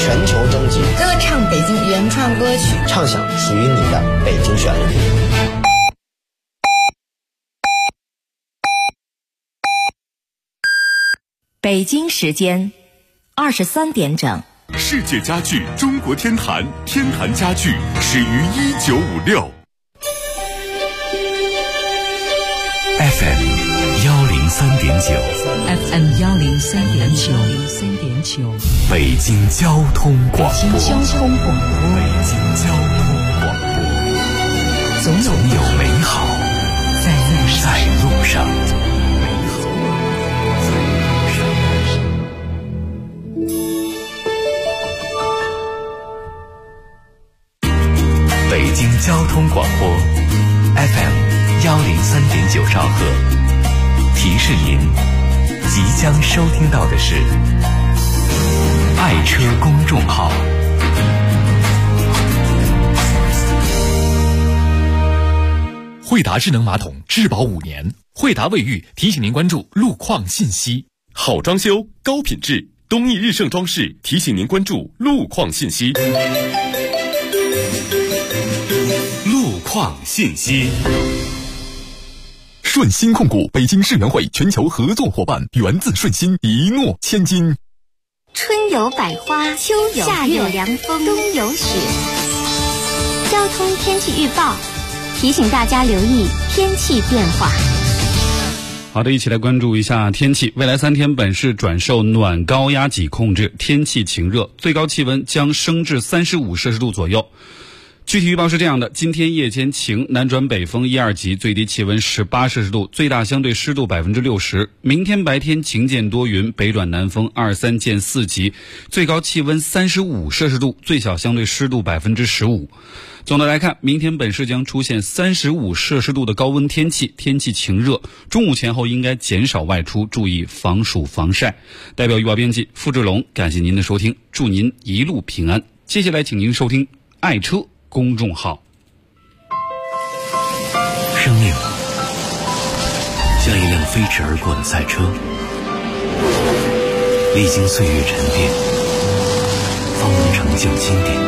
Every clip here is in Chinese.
全球征集， 歌唱北京原创歌曲， 唱响属于你的北京旋律。 北京时间23点整。 世界家具中国天坛，天坛家具始于1956。FM 103.9，FM 103.9， 北京交通广播， 北京交通广播， 总有美好在路上。北京交通广播 FM 103.9兆赫，提示您即将收听到的是爱车公众号。惠达智能马桶质保5年，惠达卫浴提醒您关注路况信息。好装修高品质，东义日盛装饰提醒您关注路况信息。路况信息。顺鑫控股北京世园会全球合作伙伴，源自顺鑫，一诺千金。 春有百花，秋有夏有凉风，冬有雪。交通天气预报提醒大家留意天气变化。 好的，一起来关注一下天气。未来3天本市转受暖高压脊控制，天气晴热，最高气温将升至35摄氏度左右。具体预报是这样的：今天夜间晴，南转北风1、2级，最低气温18摄氏度，最大相对湿度60%。明天白天晴间多云，北转南风2、3见4级，最高气温35摄氏度，最小相对湿度15%。总的来看，明天本市将出现35摄氏度的高温天气，天气晴热，中午前后应该减少外出，注意防暑防晒。代表预报编辑付志龙，感谢您的收听，祝您一路平安。接下来请您收听爱车公众号。 生命像一辆飞驰而过的赛车，历经岁月沉淀，方能成就经典。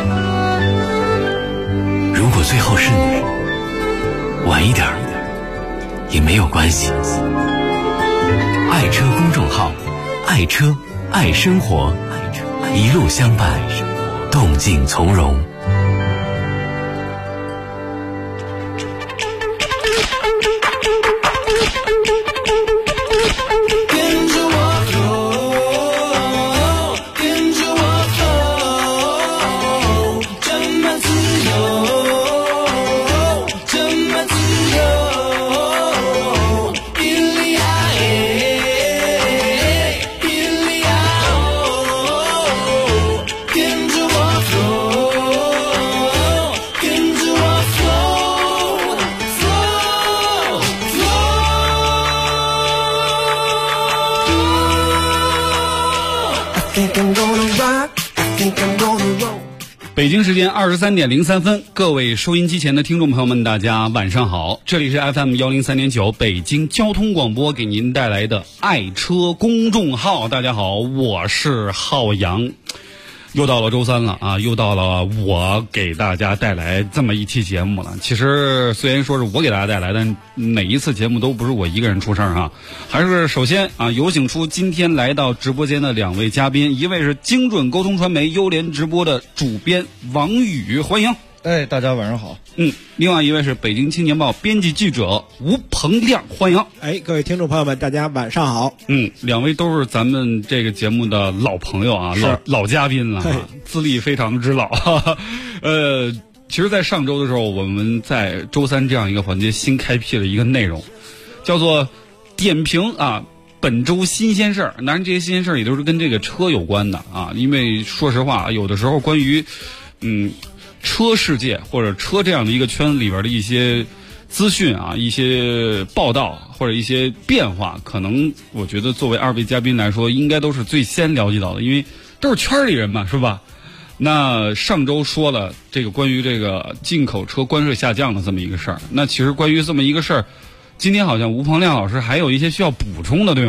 如果最后是你，晚一点也没有关系。爱车公众号，爱车爱生活，一路相伴，动静从容。 北京时间23点03分，各位收音机前的听众朋友们，大家晚上好，这里是 FM 103.9北京交通广播给您带来的爱车公众号。大家好，我是浩洋。又到了周三了啊，又到了我给大家带来这么一期节目了。其实虽然说是我给大家带来，但每一次节目都不是我一个人出声啊。还是首先啊，有请出今天来到直播间的2位嘉宾，一位是精准沟通传媒优联直播的主编王宇，欢迎。 大家晚上好。 另外一位是北京青年报编辑记者吴鹏亮，欢迎。 各位听众朋友们，大家晚上好。 两位都是咱们这个节目的老朋友啊，老嘉宾了，资历非常之老。其实在上周的时候，我们在周三这样一个环节新开辟了一个内容，叫做点评啊本周新鲜事儿。当然这些新鲜事儿也都是跟这个车有关的啊，因为说实话，有的时候关于车世界或者车这样的一个圈里边的一些资讯啊，一些报道或者一些变化，可能我觉得作为2位嘉宾来说，应该都是最先了解到的，因为都是圈里人嘛，是吧？那上周说了这个关于这个进口车关税下降的这么一个事儿，那其实关于这么一个事儿，今天好像吴鹏亮老师还有一些需要补充的，对吗？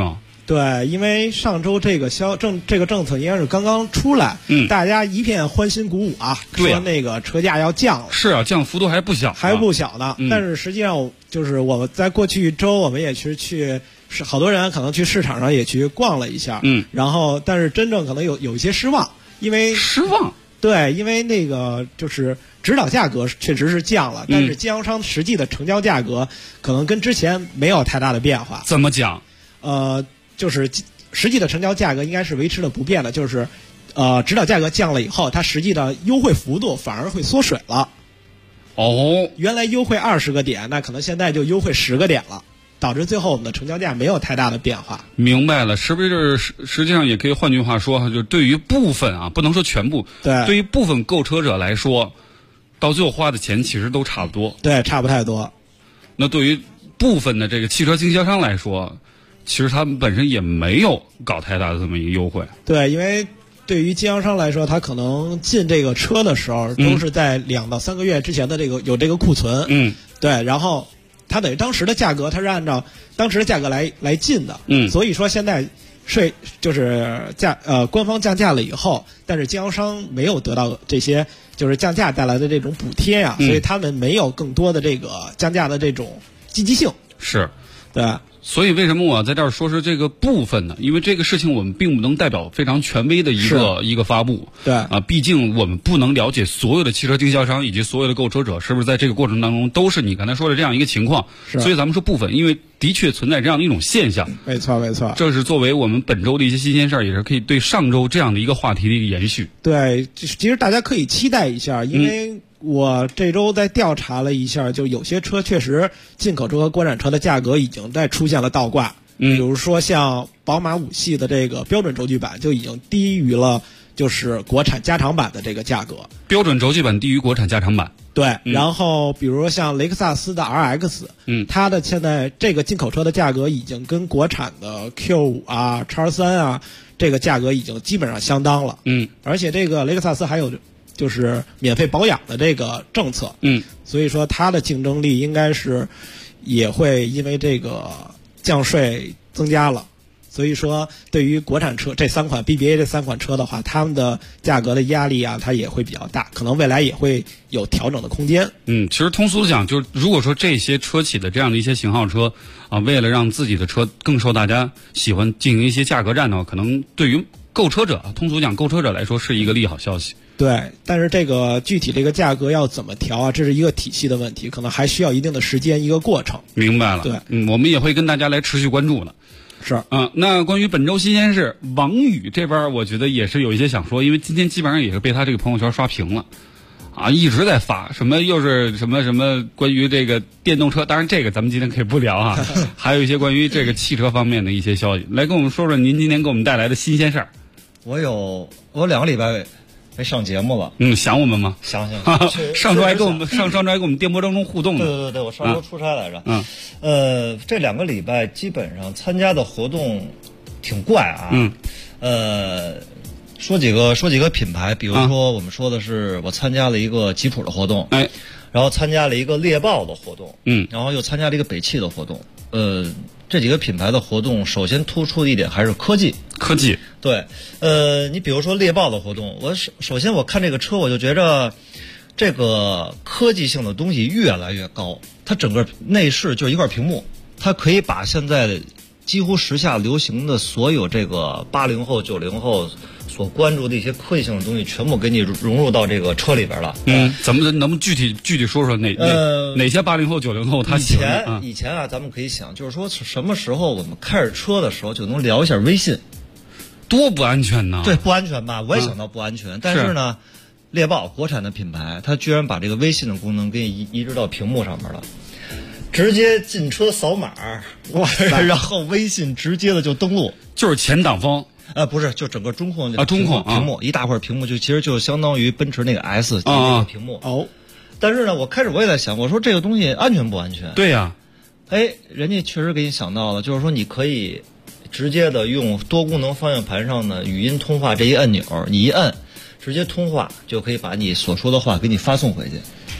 对，因为上周这个政策应该是刚刚出来，大家一片欢欣鼓舞啊，说那个车价要降了。 是啊，降幅度还不小， 还不小呢。但是实际上，就是我们在过去一周，我们也去好多人可能去市场上也去逛了一下，然后但是真正可能有一些失望，因为失望。 对，因为那个就是指导价格确实是降了，但是经销商实际的成交价格可能跟之前没有太大的变化。 怎么讲？ 就是实际的成交价格应该是维持了不变的，就是指导价格降了以后，它实际的优惠幅度反而会缩水了。 哦， 原来优惠20个点，那可能现在就优惠10个点了。导致最后我们的成交价没有太大的变化。 明白了，是不是实际上也可以换句话说，就对于部分啊，不能说全部，对于部分购车者来说，到最后花的钱其实都差不多。 对，差不太多。 那对于部分的这个汽车经销商来说，其实他们本身也没有搞太大的这么一个优惠。 对，因为对于经销商来说，他可能进这个车的时候都是在2到3个月之前的有这个库存。对，然后它等于当时的价格，它是按照当时的价格来进的。所以说现在就是官方降价了以后，但是经销商没有得到这些就是降价带来的这种补贴呀，所以他们没有更多的这个降价的这种积极性。 是， 对。 所以为什么我在这儿说是这个部分呢？因为这个事情我们并不能代表非常权威的一个发布。 对啊，毕竟我们不能了解所有的汽车经销商以及所有的购车者是不是在这个过程当中都是你刚才说的这样一个情况。所以咱们说部分，因为的确存在这样的一种现象。 没错没错， 这是作为我们本周的一些新鲜事儿，也是可以对上周这样的一个话题的一个延续。 对，其实大家可以期待一下，因为我这周在调查了一下，就有些车确实进口车和国产车的价格已经在出现了倒挂。比如说像宝马5系的这个标准轴距版就已经低于了就是国产加长版的这个价格。 标准轴距版低于国产加长版。 对，然后比如说像雷克萨斯的 RX，它的现在这个进口车的价格已经跟国产的 Q5 啊、X3 啊这个价格已经基本上相当了。而且这个雷克萨斯还有就是免费保养的这个政策。所以说它的竞争力应该是也会因为这个降税增加了。所以说对于国产车这3款 BBA 这3款车的话，他们的价格的压力啊它也会比较大，可能未来也会有调整的空间。 其实通俗的讲，就是如果说这些车企的这样的一些型号车啊，为了让自己的车更受大家喜欢进行一些价格战呢，可能对于购车者，通俗讲购车者来说是一个利好消息。 对，但是这个具体这个价格要怎么调啊，这是一个体系的问题，可能还需要一定的时间一个过程。 明白了。 对， 我们也会跟大家来持续关注的。 是那关于本周新鲜事，王宇这边我觉得也是有一些想说，因为今天基本上也是被他这个朋友圈刷屏了啊，一直在发什么又是什么关于这个电动车，当然这个咱们今天可以不聊啊，还有一些关于这个汽车方面的一些消息，来跟我们说说您今天给我们带来的新鲜事儿。 我有2个礼拜没上节目了。 想我们吗？ 想上周还跟我们电波当中互动呢。对，我上周出差来着。这2个礼拜基本上参加的活动挺怪啊。说几个品牌，比如说我们说的是我参加了一个吉普的活动，然后参加了一个猎豹的活动，然后又参加了一个北汽的活动。这几个品牌的活动，首先突出的一点还是科技。对，你比如说猎豹的活动，首先我看这个车，我就觉着这个科技性的东西越来越高。它整个内饰就一块屏幕，它可以把现在几乎时下流行的所有这个80后、90后所关注的一些科技性的东西，全部给你融入到这个车里边了。 怎么能不能具体说说哪些80后、90后他喜欢？ 以前啊，咱们可以想，就是说什么时候我们开着车的时候就能聊一下微信。 多不安全呢？ 对，不安全吧？我也想到不安全，但是呢，猎豹国产的品牌，它居然把这个微信的功能给你移植到屏幕上面了，直接进车扫码，哇，然后微信直接的就登录， 就是前挡风。 不是，就整个中控中控屏幕一大块屏幕，其实就相当于奔驰那个 S 那个屏幕。但是呢，我开始我也在想，我说这个东西安全不安全？ 对呀， 人家确实给你想到了，就是说你可以直接的用多功能方向盘上的语音通话这一按钮，你一按，直接通话就可以把你所说的话给你发送回去。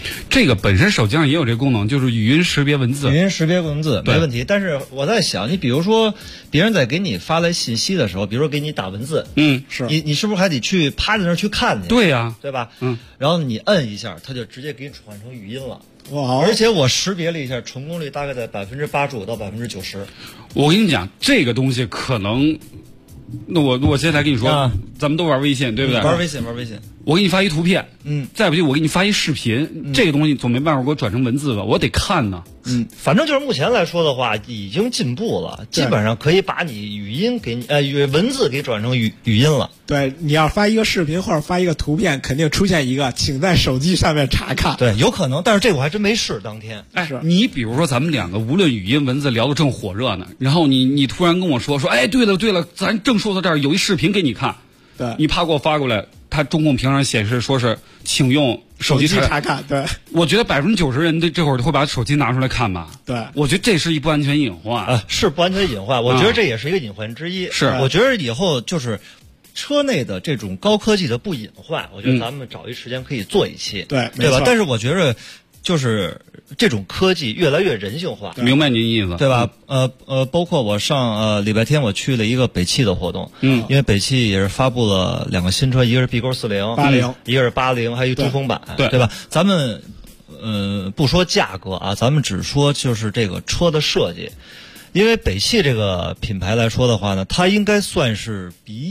这个本身手机上也有这功能，就是语音识别文字。 语音识别文字没问题，但是我在想，你比如说别人在给你发来信息的时候，比如说给你打文字， 是你是不是还得去趴在那儿去看去？ 对呀， 对吧？然后你摁一下，它就直接给你传成语音了。 哇！ 而且我识别了一下，成功率大概在85%到90%。 我跟你讲，这个东西可能，那我现在跟你说，咱们都玩微信，对不对？ 玩微信。 我给你发一图片，再不济我给你发一视频，这个东西总没办法给我转成文字吧？我得看呢。 反正就是目前来说的话，已经进步了，基本上可以把你语音给你文字给转成语音了。 对，你要发一个视频或者发一个图片，肯定出现一个，请在手机上面查看。 对，有可能，但是这我还真没试当天。 你比如说咱们两个无论语音文字聊得正火热呢，然后你突然跟我说，哎，对了，咱正说到这儿，有一视频给你看。 对， 你啪给我发过来，它中控屏上显示说是请用手机查看。对， 我觉得90%人这会儿会把手机拿出来看吧。 对， 我觉得这是一不安全隐患是不安全隐患。我觉得这也是一个隐患之一。 是， 我觉得以后就是车内的这种高科技的不隐患，我觉得咱们找一时间可以做一期， 对吧？但是我觉得就是这种科技越来越人性化。 明白您意思， 对吧？包括我上礼拜天我去了一个北汽的活动，因为北汽也是发布了2个新车，一个是 B-Go4080，一个是80，还有一珠峰版，对吧？咱们不说价格啊，咱们只说就是这个车的设计。因为北汽这个品牌来说的话呢，它应该算是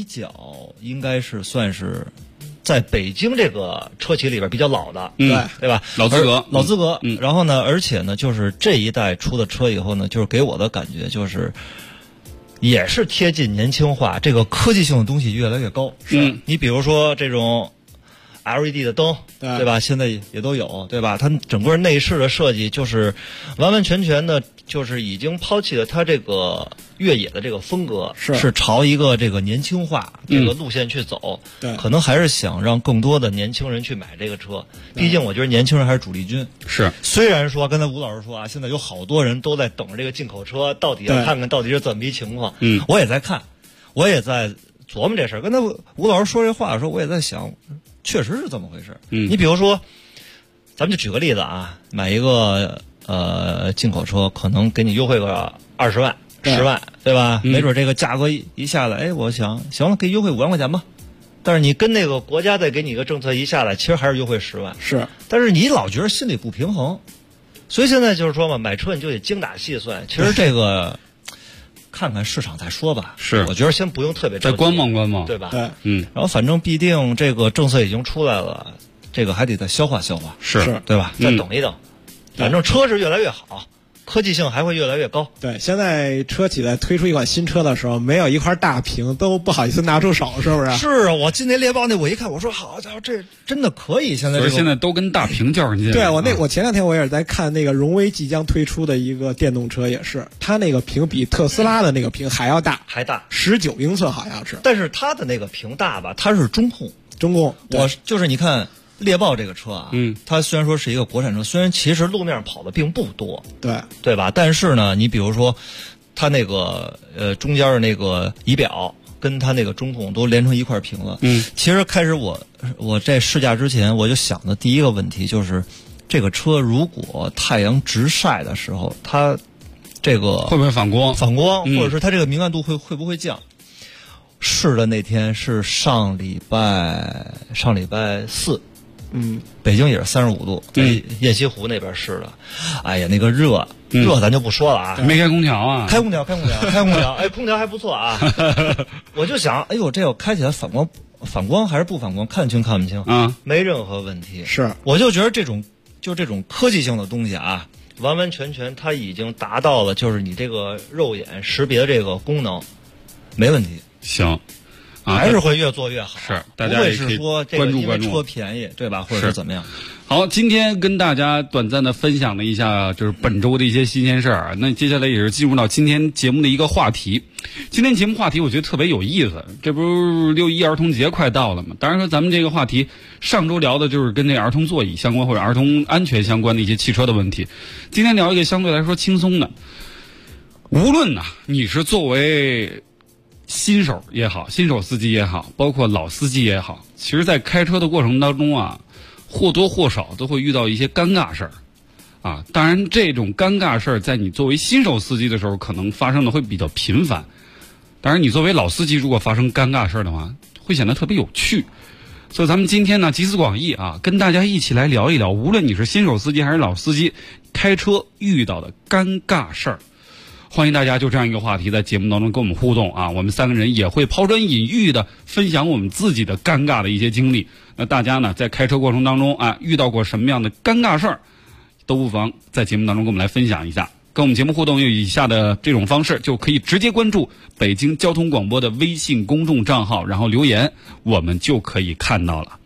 算是在北京这个车企里边比较老的，对吧？ 老资格， 然后呢，而且呢，就是这一代出的车以后呢，就是给我的感觉就是也是贴近年轻化，这个科技性的东西越来越高。你比如说这种 LED 的灯，对吧？现在也都有，对吧？它整个内饰的设计就是完完全全的，就是已经抛弃了它这个越野的这个风格，是朝一个这个年轻化这个路线去走。 对， 可能还是想让更多的年轻人去买这个车。毕竟我觉得年轻人还是主力军。 是， 虽然说刚才吴老师说啊，现在有好多人都在等着这个进口车，到底要看看到底是怎么一情况。我也在看，我也在琢磨这事儿。跟他吴老师说这话的时候，我也在想。确实是这么回事。你比如说，咱们就举个例子啊，买一个进口车，可能给你优惠个20万、10万，对吧？没准这个价格一下来，哎，我想行了，给优惠5万块钱吧。但是你跟那个国家再给你一个政策一下来，其实还是优惠10万。 是， 但是你老觉得心里不平衡，所以现在就是说嘛，买车你就得精打细算。其实这个。看看市场再说吧， 是， 我觉得先不用特别着急， 再观望， 对吧？ 对， 然后反正必定这个政策已经出来了，这个还得再消化消化， 是， 对吧？再等一等，反正车是越来越好，科技性还会越来越高。 对，现在车企在推出一款新车的时候，没有一块大屏都不好意思拿出手，是不是？ 是啊，我进那猎豹那，我一看，我说好家伙，这真的可以！现在现在都跟大屏较上劲。 对，我前两天我也是在看那个荣威即将推出的一个电动车，也是它那个屏比特斯拉的那个屏还要大， 还大 19英寸好像是。 但是它的那个屏大吧，它是中控。我就是你看。猎豹这个车啊，它虽然说是一个国产车，虽然其实路面跑的并不多，对吧？但是呢，你比如说，它那个中间的那个仪表跟它那个中控都连成一块屏了。其实开始我在试驾之前，我就想的第一个问题就是，这个车如果太阳直晒的时候，它这个会不会反光？ 或者是它这个敏感度会不会降？试的那天是上礼拜4。北京也是35度，在雁西湖那边试的。哎呀，那个热咱就不说了啊。 没开空调啊？ 开空调。哎，空调还不错啊。我就想，哎呦，这要开起来反光还是不反光？看清看不清啊？ 没任何问题。 是， 我就觉得这种科技性的东西啊，完完全全它已经达到了，就是你这个肉眼识别这个功能，没问题。 行。 还是会越做越好， 是大家也可以关注车便宜，对吧？或者是怎么样？ 好，今天跟大家短暂的分享了一下，就是本周的一些新鲜事儿。那接下来也是进入到今天节目的一个话题。今天节目话题我觉得特别有意思，这不是6·1儿童节快到了吗？当然说咱们这个话题上周聊的就是跟这儿童座椅相关或者儿童安全相关的一些汽车的问题。今天聊一个相对来说轻松的，无论你是作为新手也好，新手司机也好，包括老司机也好，其实在开车的过程当中或多或少都会遇到一些尴尬事儿。啊，当然这种尴尬事儿在你作为新手司机的时候可能发生的会比较频繁，当然你作为老司机如果发生尴尬事儿的话会显得特别有趣。所以咱们今天呢集思广益啊，跟大家一起来聊一聊，无论你是新手司机还是老司机，开车遇到的尴尬事儿。欢迎大家就这样一个话题在节目当中跟我们互动啊，我们3个人也会抛砖引玉的分享我们自己的尴尬的一些经历。那大家呢在开车过程当中啊遇到过什么样的尴尬事儿，都不妨在节目当中跟我们来分享一下。跟我们节目互动有以下的这种方式，就可以直接关注北京交通广播的微信公众账号，然后留言，我们就可以看到了。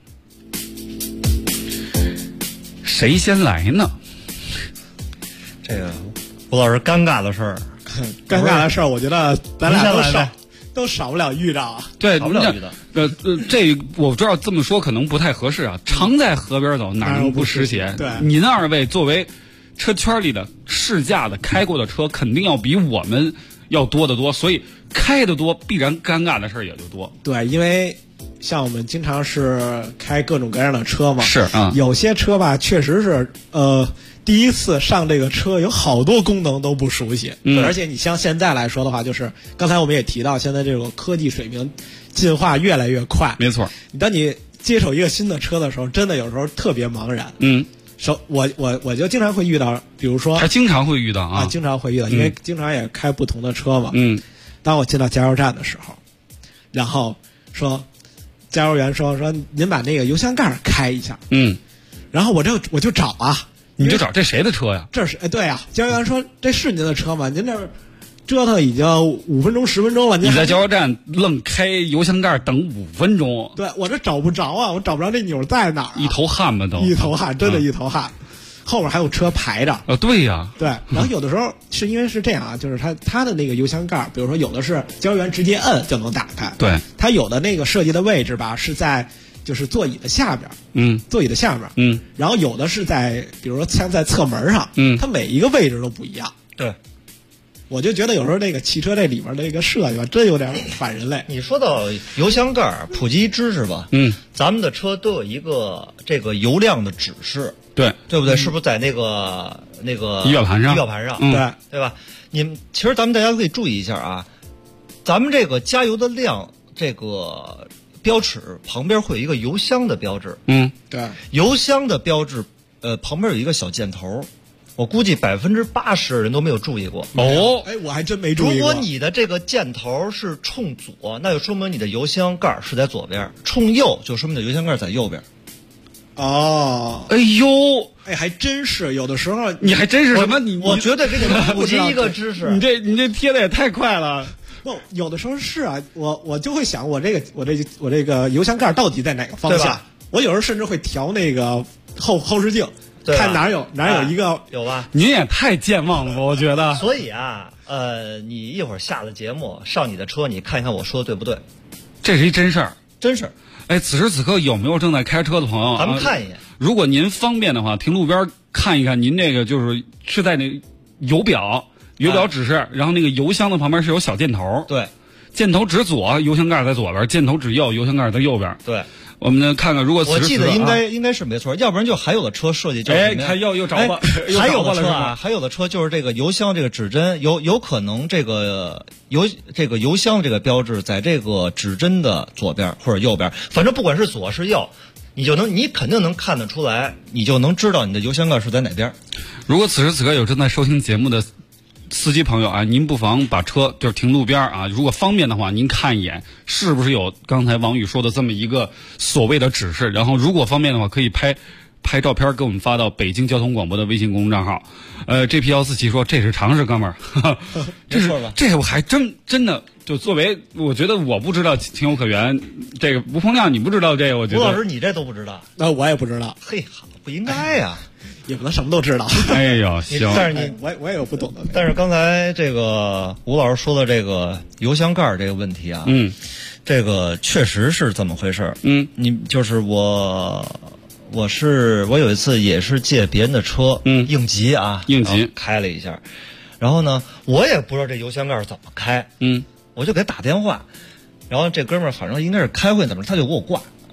谁先来呢？ 这个吴老师尴尬的事儿， 尴尬的事儿，我觉得咱俩都少不了遇到啊。 对， 少不了遇到。 这我知道这么说可能不太合适啊。常在河边走，哪能不湿鞋？ 对， 您2位作为车圈里的试驾的开过的车，肯定要比我们要多得多，所以开得多，必然尴尬的事儿也就多。 对，因为像我们经常是开各种各样的车嘛， 是啊， 有些车吧，确实是第一次上这个车，有好多功能都不熟悉。而且你像现在来说的话，就是刚才我们也提到，现在这个科技水平进化越来越快。 没错， 当你接手一个新的车的时候，真的有时候特别茫然。我就经常会遇到，比如说， 还经常会遇到啊， 经常会遇到，因为经常也开不同的车嘛。当我进到加油站的时候，然后说，加油员说您把那个油箱盖开一下。然后我就找啊。 你就找这谁的车呀？ 这是对啊，加油员说这是您的车吗？您这折腾已经5分钟10分钟了， 你在加油站愣开油箱盖等5分钟？ 对，我这找不着啊，我找不着这钮在哪儿、 一头汗吧都。 一头汗，真的一头汗。后边还有车排着。 对呀。 对，然后有的时候是因为是这样啊，就是它的那个油箱盖，比如说有的是加油员直接摁就能打开。 对。 它有的那个设计的位置吧是在。就是座椅的下边，座椅的下边，然后有的是在，比如说像在侧门上，它每一个位置都不一样。 对， 我就觉得有时候那个汽车这里面这个设计吧，真有点反人类。 你说到油箱盖，普及知识吧，咱们的车都有一个这个油量的指示， 对不对？是不是在那个仪表盘上？ 对吧？其实咱们大家可以注意一下啊，咱们这个加油的量，这个标尺旁边会有一个油箱的标志。 对， 油箱的标志，旁边有一个小箭头。我估计80%的人都没有注意过。 哦， 哎，我还真没注意过。 如果你的这个箭头是冲左，那就说明你的油箱盖是在左边；冲右，就说明你的油箱盖在右边。 哦， 哎呦， 哎，还真是有的时候， 你还真是什么？ 我觉得这个能普及一个知识。 你这贴的也太快了。 不，有的时候是啊，我就会想，我这个油箱盖到底在哪个方向？我有时候甚至会调那个后视镜。看哪有一个有吧？ 您也太健忘了吧，我觉得。 所以啊，你一会儿下了节目上你的车，你看一看我说的对不对？ 这是一真事儿， 真事儿。 哎，此时此刻有没有正在开车的朋友？ 咱们看一眼。 如果您方便的话，停路边看一看，您这个是在那油表指示，然后那个油箱的旁边是有小箭头。 对， 箭头指左，油箱盖在左边；箭头指右，油箱盖在右边。 对。 我们呢看看，如果我记得应该是没错，要不然就还有的车设计就是什么呀？ 看又找吧， 还有的车啊，还有的车就是这个油箱这个指针有可能这个油箱这个标志在这个指针的左边或者右边，反正不管是左是右，你肯定能看得出来，你就能知道你的油箱盖是在哪边。 如果此时此刻有正在收听节目的司机朋友啊，您不妨把车就是停路边啊，如果方便的话，您看一眼是不是有刚才王宇说的这么一个所谓的指示，然后如果方便的话，可以拍照片给我们发到北京交通广播的微信公众账号。GP147说这是常识，哥们儿，这我还真的就作为我觉得我不知道情有可原，这个吴鹏亮你不知道这个，我觉得吴老师你这都不知道， 那我也不知道。 嘿，好，不应该呀。 也不能什么都知道。 哎呦，行。 但是我也有不懂的。 但是刚才这个吴老师说的这个油箱盖这个问题啊，这个确实是这么回事。你就是我有一次也是借别人的车，应急开了一下，然后呢，我也不知道这油箱盖怎么开，我就给他打电话，然后这哥们儿反正应该是开会怎么着，他就给我挂。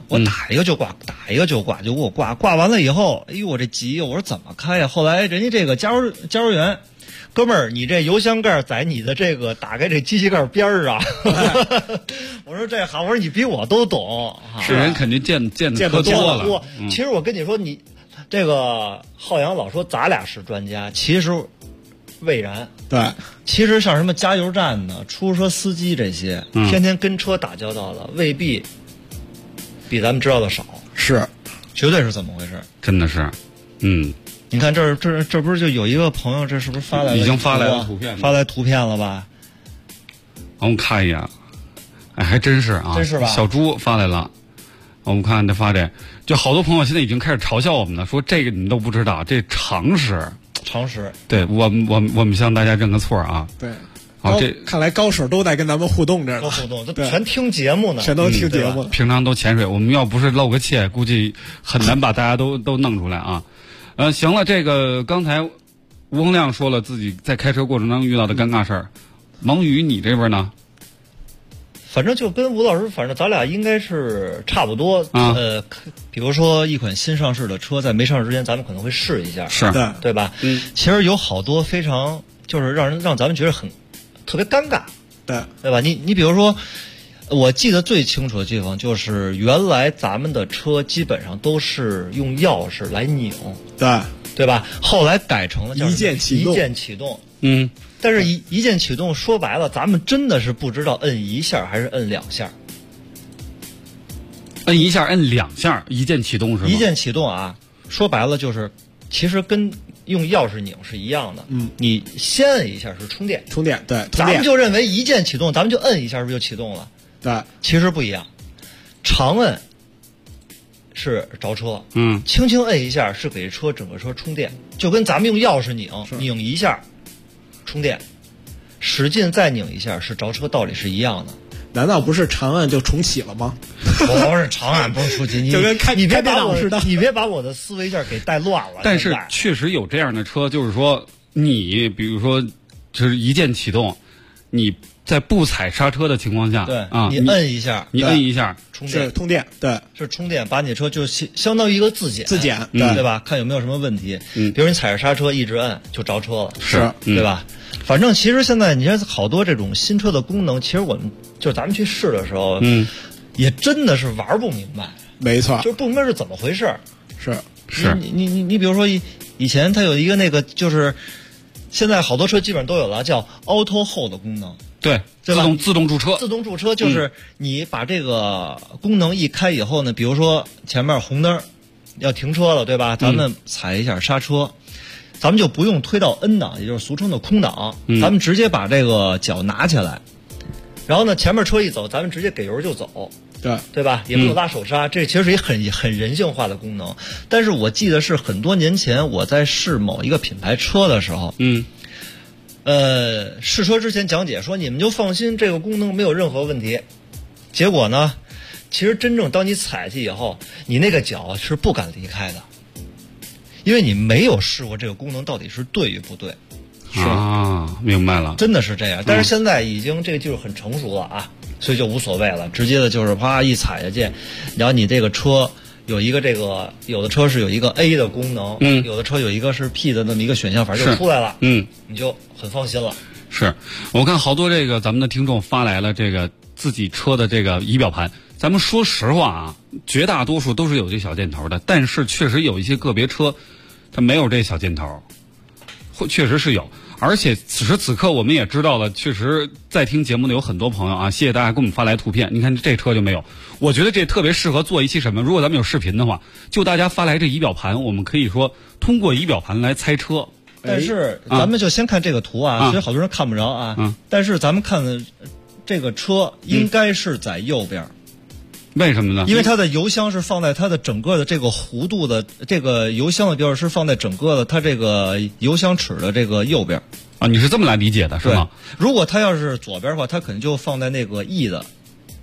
我打一个就挂，打一个就挂，就给我挂完了以后，哎呦我这急，我说怎么开呀？后来人家这个加油员，哥们儿，你这油箱盖在你的这个打开这机器盖边儿啊。我说这好，我说你比我都懂， 是人肯定见得多了。 其实我跟你说，你这个浩洋老说咱俩是专家，其实未然。 对， 其实像什么加油站呢、出租车司机这些，天天跟车打交道的，未必比咱们知道的少。 是， 绝对是怎么回事？ 真的是， 你看这不是就有一个朋友，这是不是发来了？ 已经发来了图片， 发来图片了吧？ 我们看一眼，哎，还真是啊， 真是吧？ 小猪发来了，我们看他发这，就好多朋友现在已经开始嘲笑我们了，说这个你们都不知道，这常识。对，我们向大家认个错啊。 对。 好，这看来高手都在跟咱们互动着呢。 都互动，他全听节目呢， 全都听节目。 平常都潜水，我们要不是露个怯，估计很难把大家都弄出来啊。行了，这个刚才吴洪亮说了自己在开车过程中遇到的尴尬事儿，王宇你这边呢？ 反正就跟吴老师，反正咱俩应该是差不多。比如说一款新上市的车，在没上市之前，咱们可能会试一下， 是对吧？其实有好多非常就是让咱们觉得很特别尴尬，对吧？你比如说，我记得最清楚的地方就是原来咱们的车基本上都是用钥匙来拧，对吧？后来改成了叫一键启动， 但是一键启动说白了，咱们真的是不知道摁一下还是摁两下。 摁一下，摁两下，一键启动是吗？ 一键启动啊，说白了就是，其实跟用钥匙拧是一样的。你先摁一下是充电， 对， 咱们就认为一键启动，咱们就摁一下是不是就启动了？ 对， 其实不一样，长摁是着车，轻轻摁一下是给整个车充电，就跟咱们用钥匙拧一下充电，使劲再拧一下是着车，道理是一样的。 难道不是长按就重启了吗？ 不是长按不是重启， 就跟你别把似的， 你别把我的思维线给带乱了。 但是确实有这样的车，就是说你比如说就是一键启动，你在不踩刹车的情况下， 对啊，你摁一下充电，对， 是充电，把你车就相当于一个自检， 对吧？看有没有什么问题。比如你踩着刹车一直摁就着车了， 是， 对吧？反正其实现在你看好多这种新车的功能，其实我们就是咱们去试的时候，也真的是玩不明白。 没错， 就是不明白是怎么回事。 是， 你比如说以前它有一个那个就是现在好多车基本上都有了，叫 Auto Hold 功能。 对，自动驻车。 自动驻车就是你把这个功能一开以后呢，比如说前面红灯要停车了，对吧？咱们踩一下刹车，咱们就不用推到 N 档，也就是俗称的空档，咱们直接把这个脚拿起来，然后呢前面车一走，咱们直接给油就走，对吧？也不用拉手刹，这其实是一很人性化的功能。但是我记得是很多年前我在试某一个品牌车的时候，试车之前讲解说你们就放心，这个功能没有任何问题。结果呢，其实真正当你踩去以后，你那个脚是不敢离开的，因为你没有试过这个功能到底是对与不对。 啊，明白了， 真的是这样。但是现在已经这个技术很成熟了啊，所以就无所谓了，直接的就是啪一踩下去，然后你这个车有一个这个有的车是有一个 A 的功能，有的车有一个是 P 的那么一个选项，反正就出来了，你就很放心了。 是我看好多这个咱们的听众发来了这个自己车的这个仪表盘，咱们说实话啊，绝大多数都是有这小箭头的，但是确实有一些个别车它没有这小箭头，确实是有。而且此时此刻我们也知道了，确实在听节目的有很多朋友啊，谢谢大家给我们发来图片。你看这车就没有，我觉得这特别适合做一期什么？如果咱们有视频的话，就大家发来这仪表盘，我们可以说通过仪表盘来猜车。 但是咱们就先看这个图啊，所以好多人看不着啊。但是咱们看的这个车应该是在右边。 为什么呢？ 因为它的油箱是放在它的整个的这个弧度的这个油箱的标志是放在整个的它这个油箱齿的这个右边啊，你是这么来理解的是吗？ 如果它要是左边的话，它肯定就放在那个 E 的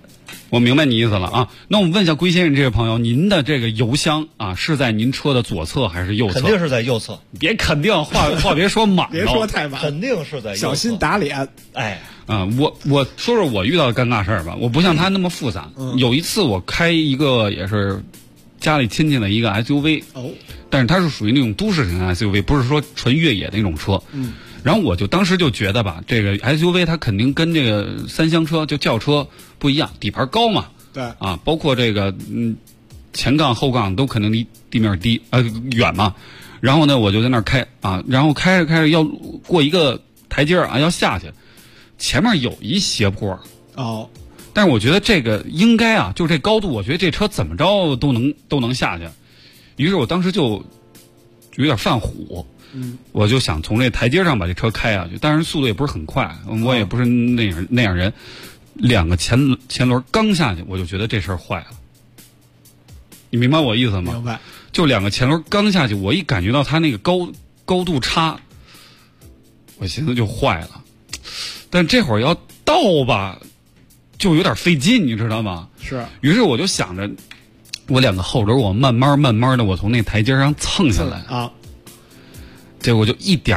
我明白你意思了啊。那我们问一下龟先生这位朋友，您的这个油箱啊是在您车的左侧还是右侧？ 肯定是在右侧。 别肯定，话别说满了， 别说太满， 肯定是在右侧。 小心打脸。 哎， 我说说我遇到的尴尬事儿吧。我不像他那么复杂。有一次我开一个也是家里亲戚的一个 SUV，但是它是属于那种都市型 SUV， 不是说纯越野那种车。然后我就当时就觉得吧，这个 SUV 它肯定跟这个三厢车就轿车不一样，底盘高嘛， 对啊，包括这个前杠后杠都肯定离地面低远嘛。然后呢，我就在那儿开啊，然后开着要过一个台阶啊，要下去，前面有一斜坡但是我觉得这个应该啊，就这高度，我觉得这车怎么着都能下去。于是我当时就有点犯虎。我就想从这台阶上把这车开下去，但是速度也不是很快，我也不是那样人。两个前轮刚下去，我就觉得这事儿坏了。你明白我意思吗？ 明白。 就两个前轮刚下去，我一感觉到它那个高度差，我寻思就坏了。但这会儿要倒吧，就有点费劲，你知道吗？ 是。 于是我就想着，我两个后轮我慢慢的，我从那台阶上蹭下来啊。 结果就一点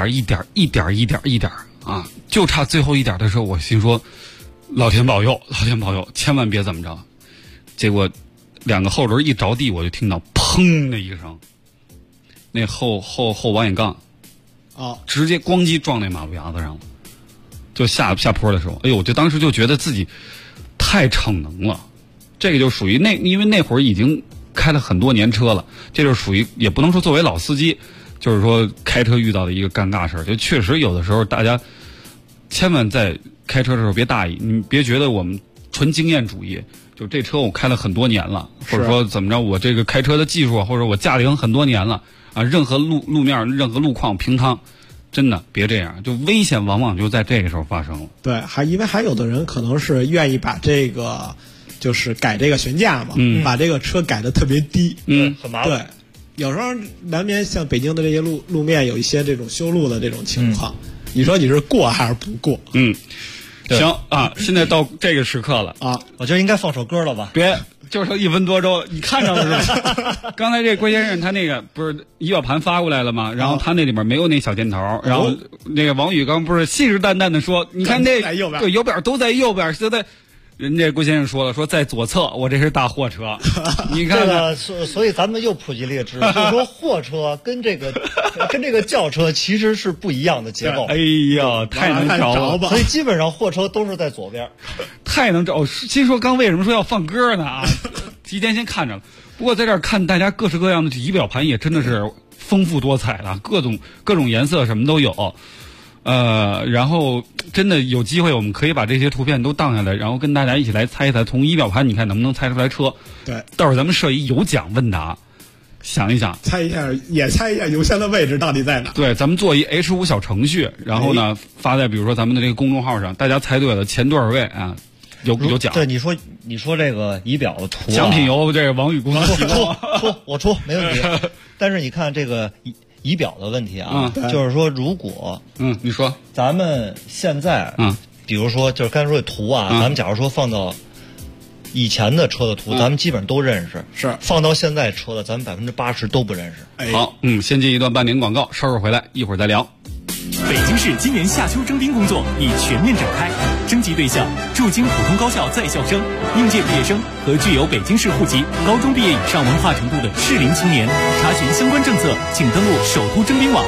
啊，就差最后一点的时候，我心说，老天保佑，千万别怎么着。结果两个后轮一着地，我就听到砰的一声，那后网眼杠直接咣叽撞那马路牙子上了。就下坡的时候，哎呦，我就当时就觉得自己太逞能了。这个就属于因为那会儿已经开了很多年车了，这就属于也不能说作为老司机。就是说开车遇到的一个尴尬事儿，就确实有的时候大家千万在开车的时候别大意，你别觉得我们纯经验主义，就这车我开了很多年了，或者说怎么着，我这个开车的技术或者我驾龄很多年了啊，任何路面任何路况平趟，真的别这样，就危险往往就在这个时候发生了。 对，因为还有的人可能是愿意把这个就是改这个悬架嘛，把这个车改得特别低， 很麻烦。 对。有时候难免像北京的这些路面有一些这种修路的这种情况，你说你是过还是不过？ 行啊，现在到这个时刻了啊， 我觉得应该放首歌了吧？ 别，就剩1分多钟，你看着了是吧？刚才这郭先生他那个不是仪表盘发过来了吗？然后他那里面没有那小箭头，然后那个王宇刚不是信誓旦旦的说，你看那对油表都在右边，现在。人家郭先生说了，说在左侧，我这是大货车，你看看， 所以咱们又普及了一个知识，就是说货车跟这个轿车其实是不一样的结构。 哎呀，太能找了，所以基本上货车都是在左边， 太能找。心说刚为什么说要放歌呢啊？提前先看着了。不过在这儿看大家各式各样的仪表盘也真的是丰富多彩了，各种颜色什么都有。然后真的有机会，我们可以把这些图片都荡下来，然后跟大家一起来猜一猜，从仪表盘你看能不能猜出来车？ 对， 到时候咱们设一有奖问答，想一想， 猜一下油箱的位置到底在哪？ 对，咱们做一 H5 小程序，然后呢发在比如说咱们的这个公众号上，大家猜对了前多少位啊？有奖。 对，你说这个仪表图奖品由这个王宇公司提供， 我出没问题。但是你看这个仪表的问题啊，就是说如果你说咱们现在比如说就是刚才说的图啊，咱们假如说放到以前的车的图，咱们基本上都认识， 是放到现在车的，咱们80%都不认识。 好，先进一段半年广告，稍事回来，一会儿再聊。 北京市今年夏秋征兵工作已全面展开，征集对象驻京普通高校在校生、应届毕业生和具有北京市户籍、高中毕业以上文化程度的适龄青年。查询相关政策，请登录首都征兵网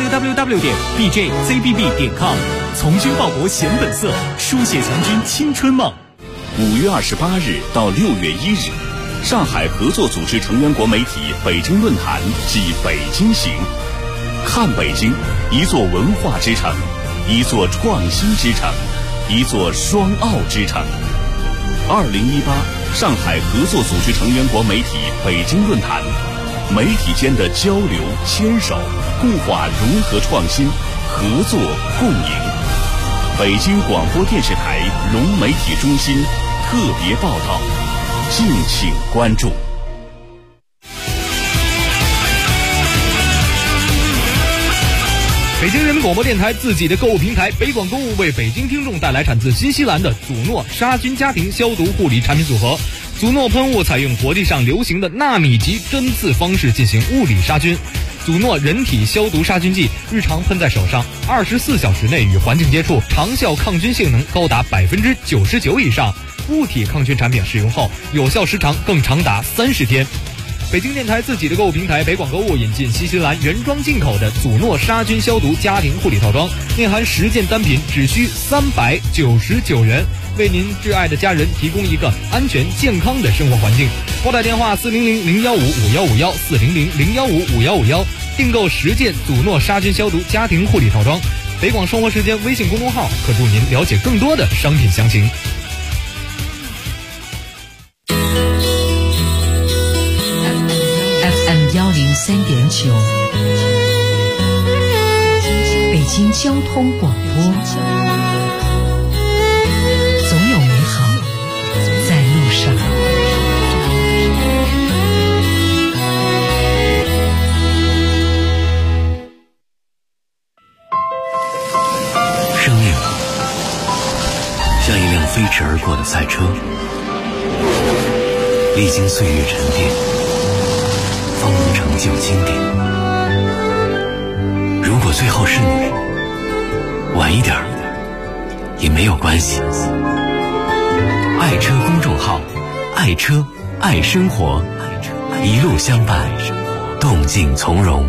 www.bjzbb.com。从军报国显本色，书写强军青春梦。 5月28日到6月1日，上海合作组织成员国媒体北京论坛暨北京行。看北京，一座文化之城，一座创新之城，一座双奥之城。2018上海合作组织成员国媒体北京论坛，媒体间的交流、牵手、固化、融合、创新、合作、共赢。北京广播电视台融媒体中心特别报道，敬请关注。 北京人民广播电台自己的购物平台北广购物为北京听众带来产自新西兰的祖诺杀菌家庭消毒护理产品组合。祖诺喷雾采用国际上流行的纳米级针刺方式进行物理杀菌。祖诺人体消毒杀菌剂日常喷在手上，24小时内与环境接触，长效抗菌性能高达99%以上。物体抗菌产品使用后，有效时长更长达30天。北京电台自己的购物平台北广购物引进新西兰原装进口的祖诺杀菌消毒家庭护理套装，内含10件单品，只需399元，为您挚爱的家人提供一个安全健康的生活环境。拨打电话400-015-5151 400-015-5151，订购10件祖诺杀菌消毒家庭护理套装。北广生活时间微信公众号可助您了解更多的商品详情。 103.9，北京交通广播，总有美好在路上。 生命像一辆飞驰而过的赛车，历经岁月沉淀，方能成就经典。如果最后是你，晚一点也没有关系。爱车公众号，爱车爱生活，一路相伴，动静从容。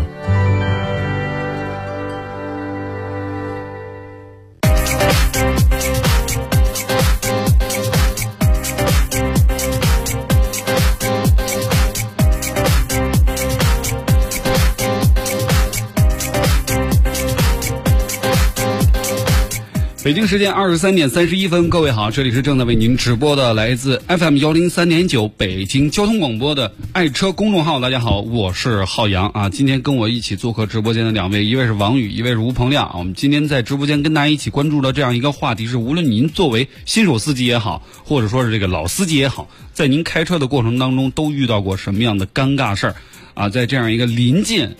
北京时间23:31，各位好，这里是正在为您直播的来自 FM 103.9北京交通广播的爱车公众号。大家好，我是浩洋啊。今天跟我一起做客直播间的两位，一位是王宇，一位是吴鹏亮。我们今天在直播间跟大家一起关注的这样一个话题是，无论您作为新手司机也好，或者说是这个老司机也好，在您开车的过程当中都遇到过什么样的尴尬事儿啊？在这样一个临近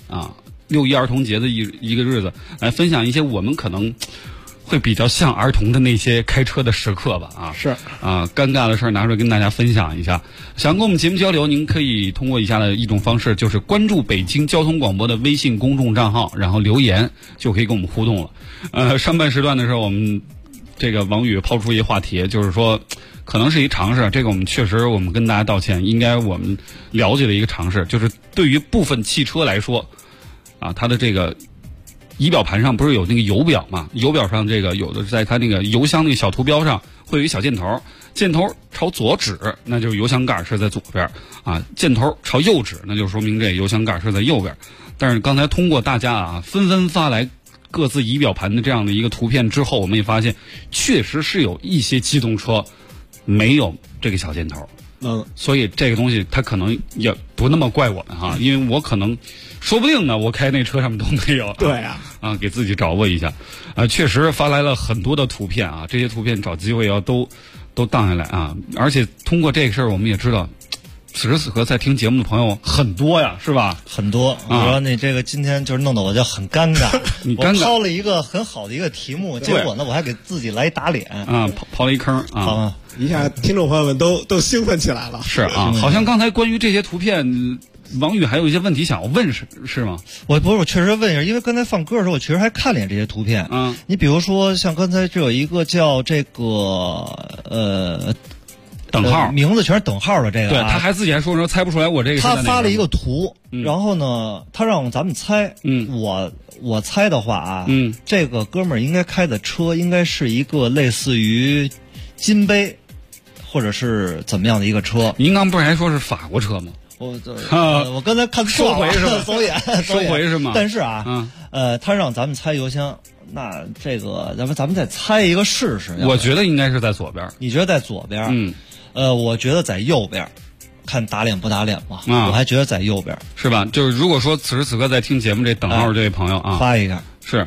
6一儿童节的一个日子，来分享一些我们可能会比较像儿童的那些开车的时刻吧是尴尬的事儿拿出来跟大家分享一下。想跟我们节目交流，您可以通过以下的一种方式，就是关注北京交通广播的微信公众账号，然后留言就可以跟我们互动了。上半时段的时候，我们这个王宇抛出一个话题，就是说可能是一常识，这个我们确实我们跟大家道歉，应该我们了解的一个常识，就是对于部分汽车来说它的这个仪表盘上不是有那个油表嘛？油表上这个有的在它那个油箱那个小图标上会有一小箭头，箭头朝左指，那就是油箱盖是在左边箭头朝右指，那就说明这油箱盖是在右边。但是刚才通过大家纷纷发来各自仪表盘的这样的一个图片之后，我们也发现确实是有一些机动车没有这个小箭头。所以这个东西它可能也不那么怪我们因为我可能说不定呢，我开那车上面都没有。 对给自己找过一下确实发来了很多的图片这些图片找机会要都荡下来而且通过这个事儿，我们也知道此时此刻在听节目的朋友很多呀，是吧？ 很多。我说你这个今天就是弄得我就很尴尬。 你尴尬， 我抛了一个很好的一个题目，结果呢我还给自己来打脸抛了一坑一下听众朋友们都兴奋起来了。 是好像刚才关于这些图片，王宇还有一些问题想要问，是吗？ 我确实问一下，因为刚才放歌的时候，我确实还看了眼这些图片。你比如说像刚才这有一个叫这个等号， 名字全是等号的这个。 对，他还自己还说猜不出来我这个。 他发了一个图，然后呢，他让咱们猜。我猜的话这个哥们儿应该开的车应该是一个类似于金杯或者是怎么样的一个车。 您刚不是还说是法国车吗？ 我刚才看收回是吧？ 收回是吗？ 但是他让咱们猜油箱，那这个咱们再猜一个试试。 我觉得应该是在左边。 你觉得在左边？我觉得在右边。看打脸不打脸嘛？我还觉得在右边， 是吧？就是如果说此时此刻在听节目这等号这位朋友发一个是，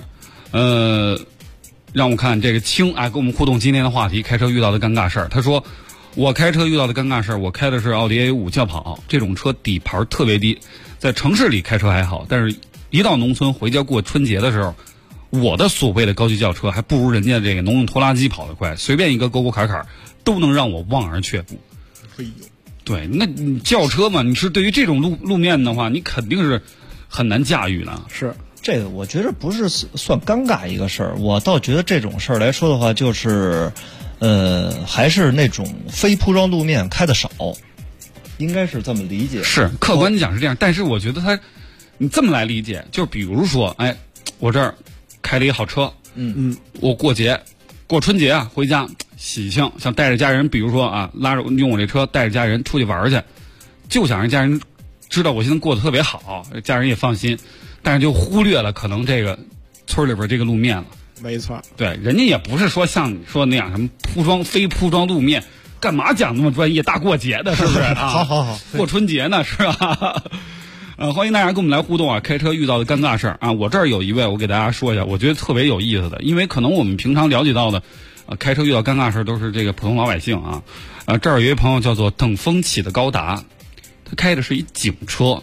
让我看这个青跟我们互动今天的话题，开车遇到的尴尬事儿。他说，我开车遇到的尴尬事儿，我开的是奥迪 A5 轿跑，这种车底盘特别低，在城市里开车还好，但是一到农村回家过春节的时候， 我的所谓的高级轿车还不如人家这个农用拖拉机跑得快，随便一个沟沟坎坎都能让我望而却步。对，那你轿车嘛，你是对于这种路面的话，你肯定是很难驾驭的。 是这个，我觉得不是算尴尬一个事儿，我倒觉得这种事儿来说的话，就是还是那种非铺装路面开的少，应该是这么理解。 是客观讲是这样，但是我觉得你这么来理解，就比如说，哎，我这儿开了一好车，我过春节啊，回家喜庆，想带着家人，比如说啊，用我这车带着家人出去玩去，就想让家人知道我现在过得特别好，家人也放心，但是就忽略了可能这个村里边这个路面了。 没错， 对，人家也不是说像你说那样什么非铺装路面，干嘛讲那么专业？大过节的，是不是啊？ 好， 过春节呢，是吧？欢迎大家跟我们来互动啊！开车遇到的尴尬事儿啊，我这儿有一位，我给大家说一下，我觉得特别有意思的，因为可能我们平常了解到的，开车遇到尴尬事儿都是这个普通老百姓啊。这儿有一位朋友叫做等风起的高达，他开的是一警车，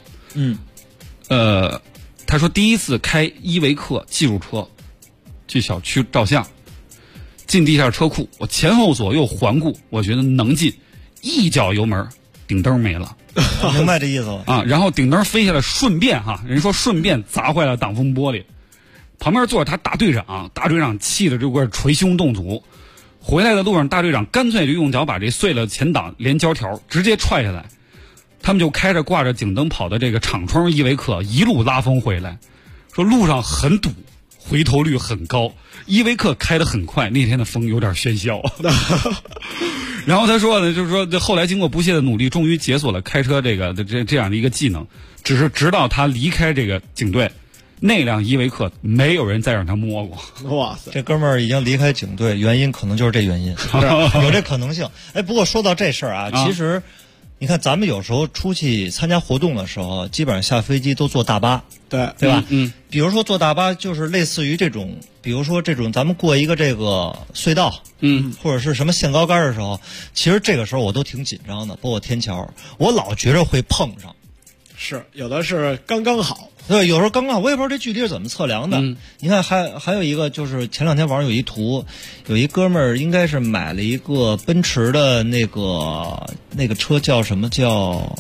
他说第一次开依维柯技术车去小区照相，进地下车库，我前后左右环顾，我觉得能进，一脚油门，顶灯没了。 明白这意思了啊！然后顶灯飞下来，顺便砸坏了挡风玻璃。旁边坐着他大队长气得就快捶胸动足。回来的路上，大队长干脆就用脚把这碎了前挡连胶条直接踹下来。他们就开着挂着警灯跑的这个敞窗依维柯一路拉风回来，说路上很堵，回头率很高，依维柯开得很快，那天的风有点喧嚣。然后他说呢，就是说后来经过不懈的努力，终于解锁了开车这样的一个技能。只是直到他离开这个警队，那辆依维柯没有人再让他摸过。 哇塞， 这哥们儿已经离开警队，原因可能就是这原因，有这可能性。哎，不过说到这事儿啊，其实你看咱们有时候出去参加活动的时候，基本上下飞机都坐大巴，对吧？比如说坐大巴就是类似于这种，比如说这种咱们过一个这个隧道，或者是什么限高杆的时候，其实这个时候我都挺紧张的，包括天桥，我老觉着会碰上。 是有的是刚刚好， 对，有时候刚刚好，我也不知道这距离是怎么测量的。你看还有一个就是前两天网上有一图，有一哥们儿应该是买了一个奔驰的那个车叫什么叫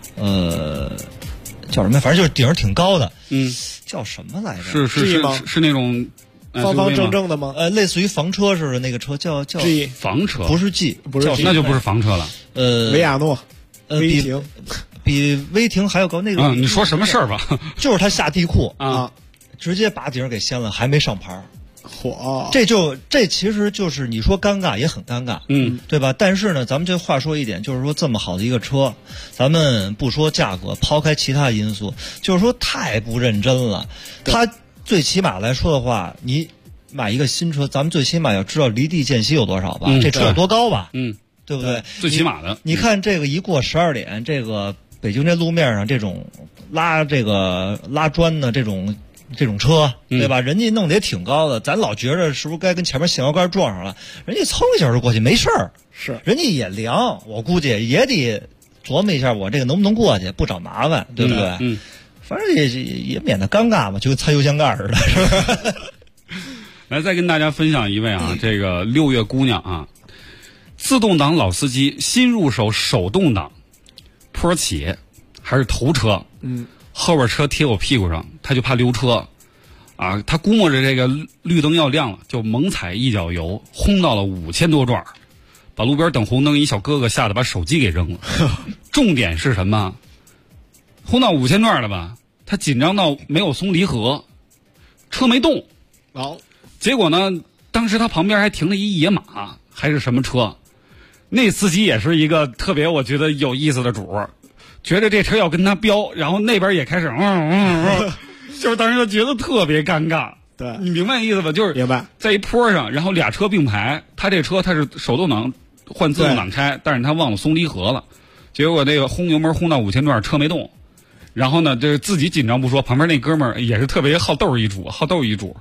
什么，反正就是顶儿挺高的，叫什么来着？ 是那种方方正正的吗？ 类似于房车似的那个车叫 G 房车， 不是 G， 不是 G， 那就不是房车了。 维亚诺，威霆。 比威霆还要高那个。 你说什么事儿吧？ 就是他下地库啊，直接把顶给掀了，还没上牌。这其实就是你说尴尬也很尴尬，对吧？但是呢，咱们这话说一点，就是说这么好的一个车，咱们不说价格，抛开其他因素，就是说太不认真了。他最起码来说的话，你买一个新车，咱们最起码要知道离地间隙有多少吧？这车有多高吧？对不对？ 最起码的。 你看这个一过12点，这个北京这路面上这种拉砖的这种车，对吧？人家弄得也挺高的，咱老觉着是不是该跟前面限高杆撞上了？人家蹭一下就过去没事儿， 是人家也量，我估计也得琢磨一下，我这个能不能过去，不找麻烦，对不对？反正也免得尴尬嘛，就跟擦油箱盖似的，是吧？ 来，再跟大家分享一位啊，这个6月姑娘啊，自动挡老司机新入手手动挡。坡起还是头车，后边车贴我屁股上，他就怕溜车，啊，他估摸着这个绿灯要亮了，就猛踩一脚油，轰到了5000多转，把路边等红灯一小哥哥吓得把手机给扔了。重点是什么？轰到5000转了吧？他紧张到没有松离合，车没动。结果呢，当时他旁边还停了一野马，还是什么车？那司机也是一个特别我觉得有意思的主儿，觉得这车要跟他飙，然后那边也开始就是当时就觉得特别尴尬。 对， 你明白意思吧？就是明白， 在一坡上，然后俩车并排，他这车他是手动挡换自动挡开，但是他忘了松离合了，结果这个轰油门轰到5000转，车没动。然后呢，这自己紧张不说，旁边那哥们儿也是特别好斗一主，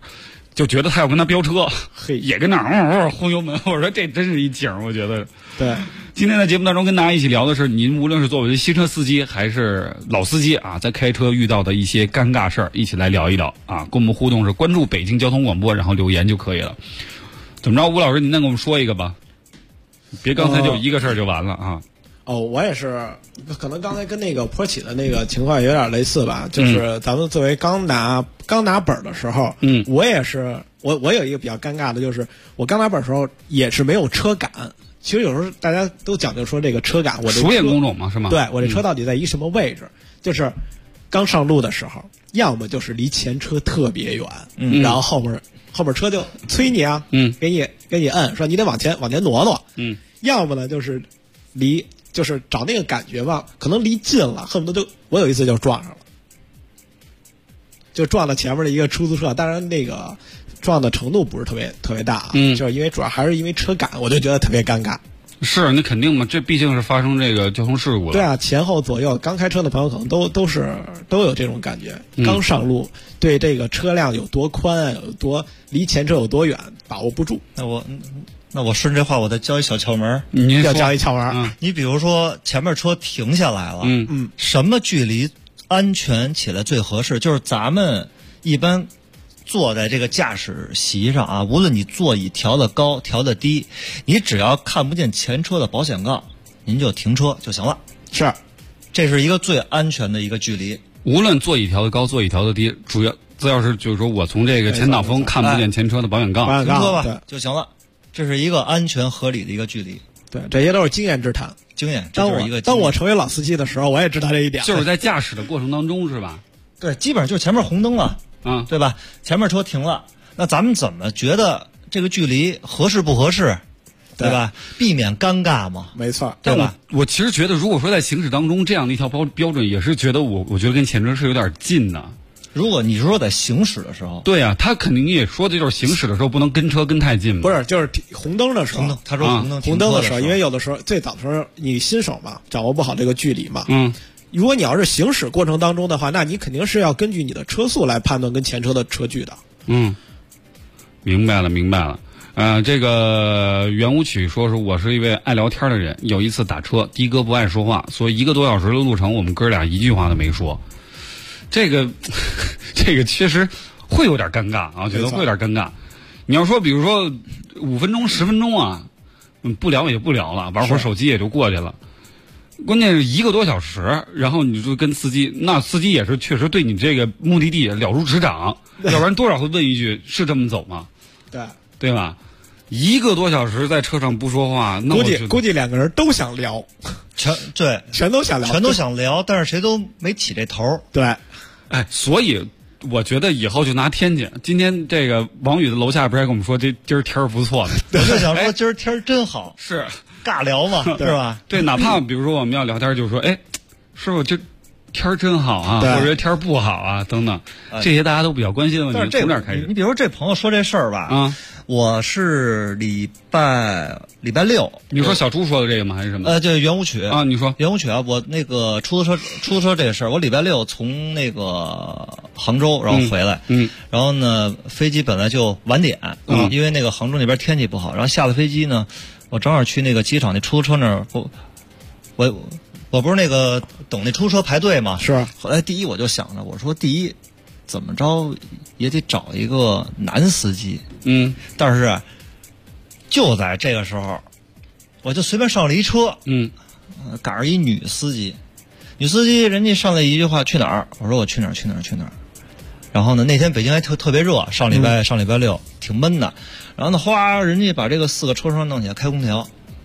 就觉得他要跟他飙车，也跟那儿轰油门。我说这真是一景，我觉得。 对， 今天在节目当中跟大家一起聊的是，您无论是作为新车司机还是老司机啊，在开车遇到的一些尴尬事儿，一起来聊一聊啊。跟我们互动是关注北京交通广播，然后留言就可以了。怎么着，吴老师，您再给我们说一个吧，别刚才就一个事儿就完了啊。 我也是，可能刚才跟那个坡起的那个情况有点类似吧，就是咱们作为刚拿本的时候，我也是，我有一个比较尴尬的，就是我刚拿本的时候也是没有车感。其实有时候大家都讲究说这个车感，我这熟练工种嘛，是吗？ 对，我这车到底在一什么位置？就是刚上路的时候，要么就是离前车特别远，然后后面车就催你啊，给你摁，说你得往前挪挪，要么呢就是就是找那个感觉吧，可能离近了，恨不得我有一次就撞上了，就撞到前面的一个出租车，当然那个撞的程度不是特别大，就是因为主要还是因为车感，我就觉得特别尴尬。 是，那肯定嘛，这毕竟是发生这个交通事故了。 对啊，前后左右刚开车的朋友可能都有这种感觉，刚上路对这个车辆有多宽，离前车有多远把握不住。 那我顺这话，我再教一小窍门。 您要教一窍门。 你比如说前面车停下来了，什么距离安全起来最合适？就是咱们一般坐在这个驾驶席上啊，无论你座椅调的高调的低，你只要看不见前车的保险杠，您就停车就行了。 是， 这是一个最安全的一个距离。 无论座椅调的高，座椅调的低，主要是就是说我从这个前挡风看不见前车的保险杠， 停车吧就行了。这是一个安全合理的一个距离。 对，这些都是经验之谈。 经验，这就是一个当我成为老司机的时候，我也知道这一点。 就是在驾驶的过程当中，是吧？ 对，基本上就是前面红灯了，对吧？前面车停了，那咱们怎么觉得这个距离合适不合适？对吧？避免尴尬嘛。 没错， 对吧？我其实觉得，如果说在行驶当中这样的一条标准，也是觉得我觉得跟前车是有点近的。 如果你是说在行驶的时候， 对啊，他肯定也说的就是行驶的时候不能跟车跟太近嘛。 不是，就是红灯的时候。 他说红灯的时候，因为有的时候最早的时候你新手嘛，掌握不好这个距离嘛。如果你要是行驶过程当中的话，那你肯定是要根据你的车速来判断跟前车的车距的。 明白了。这个圆舞曲说是我是一位爱聊天的人，有一次打车，的哥不爱说话，所以1个多小时的路程，我们哥俩一句话都没说。这个确实会有点尴尬啊，觉得会有点尴尬。你要说比如说5分钟10分钟啊，不聊也不聊了，玩会儿手机也就过去了。关键是1个多小时，然后你就跟司机，那司机也是确实对你这个目的地了如指掌，要不然多少会问一句是这么走吗？对吧？1个多小时在车上不说话，那估计2个人都想聊，全都想聊， 但是谁都没起这头。 对。 所以我觉得以后就拿天气。今天这个王宇的楼下不是还跟我们说今儿天儿不错呢？ 我就想说今儿天儿真好， 是尬聊嘛，是吧？ 对，哪怕比如说我们要聊天，就说师傅这天儿真好啊，或者天儿不好啊等等，这些大家都比较关心的问题，从哪儿开始？ 你比如说这朋友说这事儿吧，我是礼拜6， 你说小朱说的这个吗？还是什么？ 这圆舞曲啊，你说圆舞曲啊，我那个出租车这个事儿，我礼拜6从那个杭州然后回来，然后呢飞机本来就晚点，因为那个杭州那边天气不好，然后下了飞机呢，我正好去那个机场那出租车那儿，我不是那个等那出租车排队嘛， 是。 后来第一我就想着，我说第一怎么着也得找一个男司机，但是就在这个时候，我就随便上了一车，赶上一女司机，人家上来一句话去哪儿？我说我去哪儿。然后呢，那天北京还特别热，上礼拜6挺闷的，然后呢，哗，人家把这个4个车窗弄起来，开空调，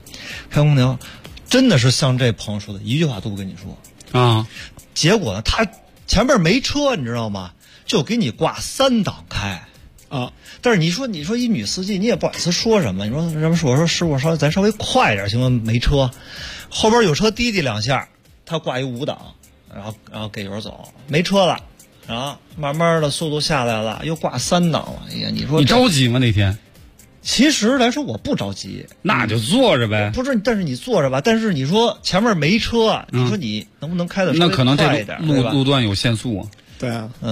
真的是像这朋友说的，一句话都不跟你说啊。 结果呢，他前面没车，你知道吗？就给你挂3档开啊。 但是你说一女司机，你也不好意思说什么。你说什么？我说师傅，咱稍微快点行吗？没车，后边有车滴滴2下，他挂一5档，然后给油走，没车了，然后慢慢的速度下来了，又挂3档了。哎呀，你说你着急吗那天？ 其实来说我不着急， 那就坐着呗。 不是，但是你坐着吧。但是你说前面没车，你说你能不能开的稍微快一点？ 那可能这路段有限速啊。 对啊，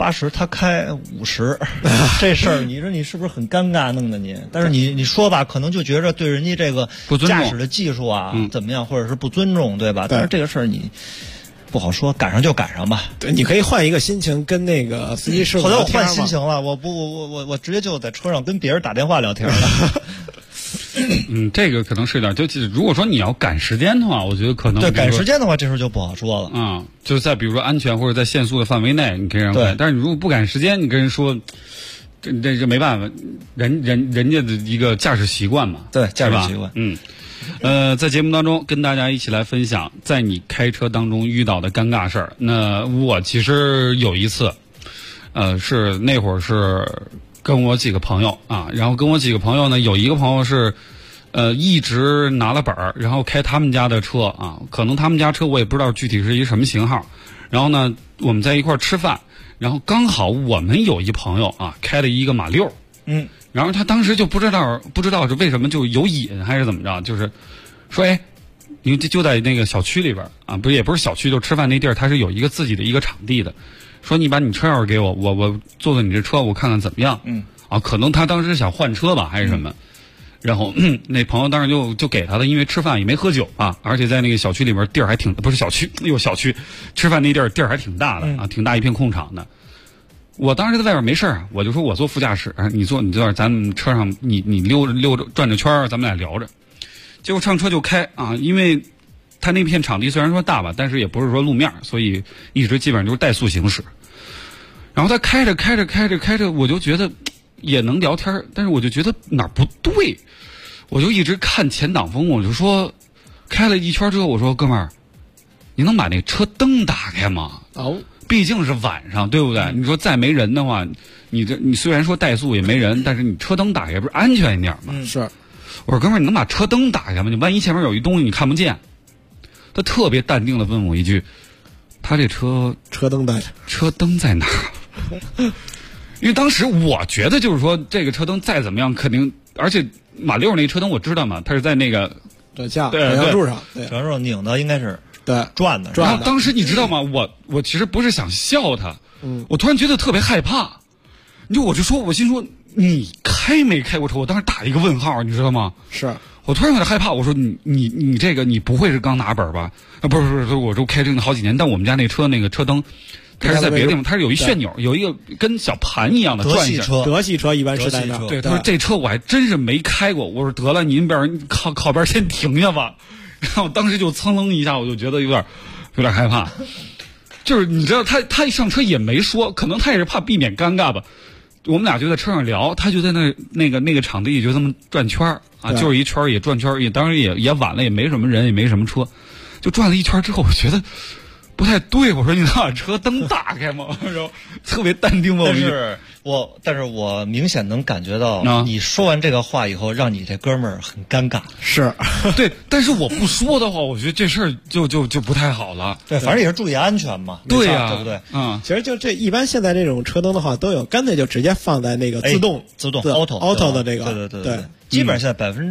80，他开50，这事儿你说你是不是很尴尬弄的你？但是你说吧，可能就觉着对人家这个驾驶的技术啊怎么样，或者是不尊重，对吧？但是这个事儿你不好说，赶上就赶上吧。 对，你可以换一个心情跟那个司机师傅后来我换心情了，我直接就在车上跟别人打电话聊天了。 这个可能是有点，就如果说你要赶时间的话，我觉得可能对赶时间的话，这时候就不好说了。 就在比如说安全或者在限速的范围内，你可以让快。但是你如果不赶时间，你跟人说，这没办法，人家的一个驾驶习惯嘛， 对驾驶习惯。 在节目当中跟大家一起来分享，在你开车当中遇到的尴尬事儿。那我其实有一次，是那会儿是跟我几个朋友啊，然后跟我几个朋友呢，有一个朋友是，一直拿了本儿，然后开他们家的车啊，可能他们家车我也不知道具体是一什么型号。然后呢，我们在一块儿吃饭，然后刚好我们有一朋友啊，开了一个马六，然后他当时就不知道是为什么就有瘾还是怎么着，就是说，因为就在那个小区里边啊，也不是小区，就吃饭那地儿，他是有一个自己的一个场地的。说你把你车钥匙给我，我坐坐你这车，我看看怎么样。可能他当时想换车吧，还是什么。然后那朋友当时就给他的，因为吃饭也没喝酒啊，而且在那个小区里边地儿还挺，不是小区，小区吃饭那地儿还挺大的啊，挺大一片空场的。我当时在外边没事儿，我就说我坐副驾驶，你坐咱们车上，你溜着转着圈，咱们俩聊着。结果上车就开啊，因为他那片场地虽然说大吧，但是也不是说路面，所以一直基本上就是怠速行驶。然后他开着，我就觉得也能聊天，但是我就觉得哪儿不对，我就一直看前挡风，我就说开了一圈之后，我说哥们儿，你能把那车灯打开吗？毕竟是晚上，对不对？你说再没人的话，你虽然说怠速也没人，但是你车灯打开不是安全一点吗？ 是。 我说哥们儿，你能把车灯打开吗？你万一前面有一东西你看不见。他特别淡定的问我一句：“他这车灯在哪儿？”因为当时我觉得就是说这个车灯再怎么样肯定，而且马六那车灯我知道嘛，它是在那个转向柱上， 转向拧的应该是对转的。 然后当时你知道吗？我其实不是想笑他，我突然觉得特别害怕。我就说，我心说你开没开过车？我当时打一个问号，你知道吗？ 是。 我突然有点害怕，我说你这个你不会是刚拿本吧？不是，我都开这个好几年，但我们家那车那个车灯，它是在别的地方，它是有一旋钮，有一个跟小盘一样的转一下。 德系车一般是在那。 对，他说这车我还真是没开过。我说得了，您靠边先停下吧。然后当时就噌楞一下，我就觉得有点害怕。就是你知道，他一上车也没说，可能他也是怕避免尴尬吧。我们俩就在车上聊，他就在那个场地就这么转圈啊，就是一圈也转圈，也当时也晚了，也没什么人，也没什么车，就转了一圈之后，我觉得不太对，我说你能把车灯打开吗？然后特别淡定问我， 但是我明显能感觉到，你说完这个话以后，让你这哥们儿很尴尬。 是， 对，但是我不说的话，我觉得这事儿就不太好了。 对，反正也是注意安全嘛。 对呀， 对不对？ 其实就这一般现在这种车灯的话，都有干脆就直接放在那个自动 auto 的这个， 对，基本上现在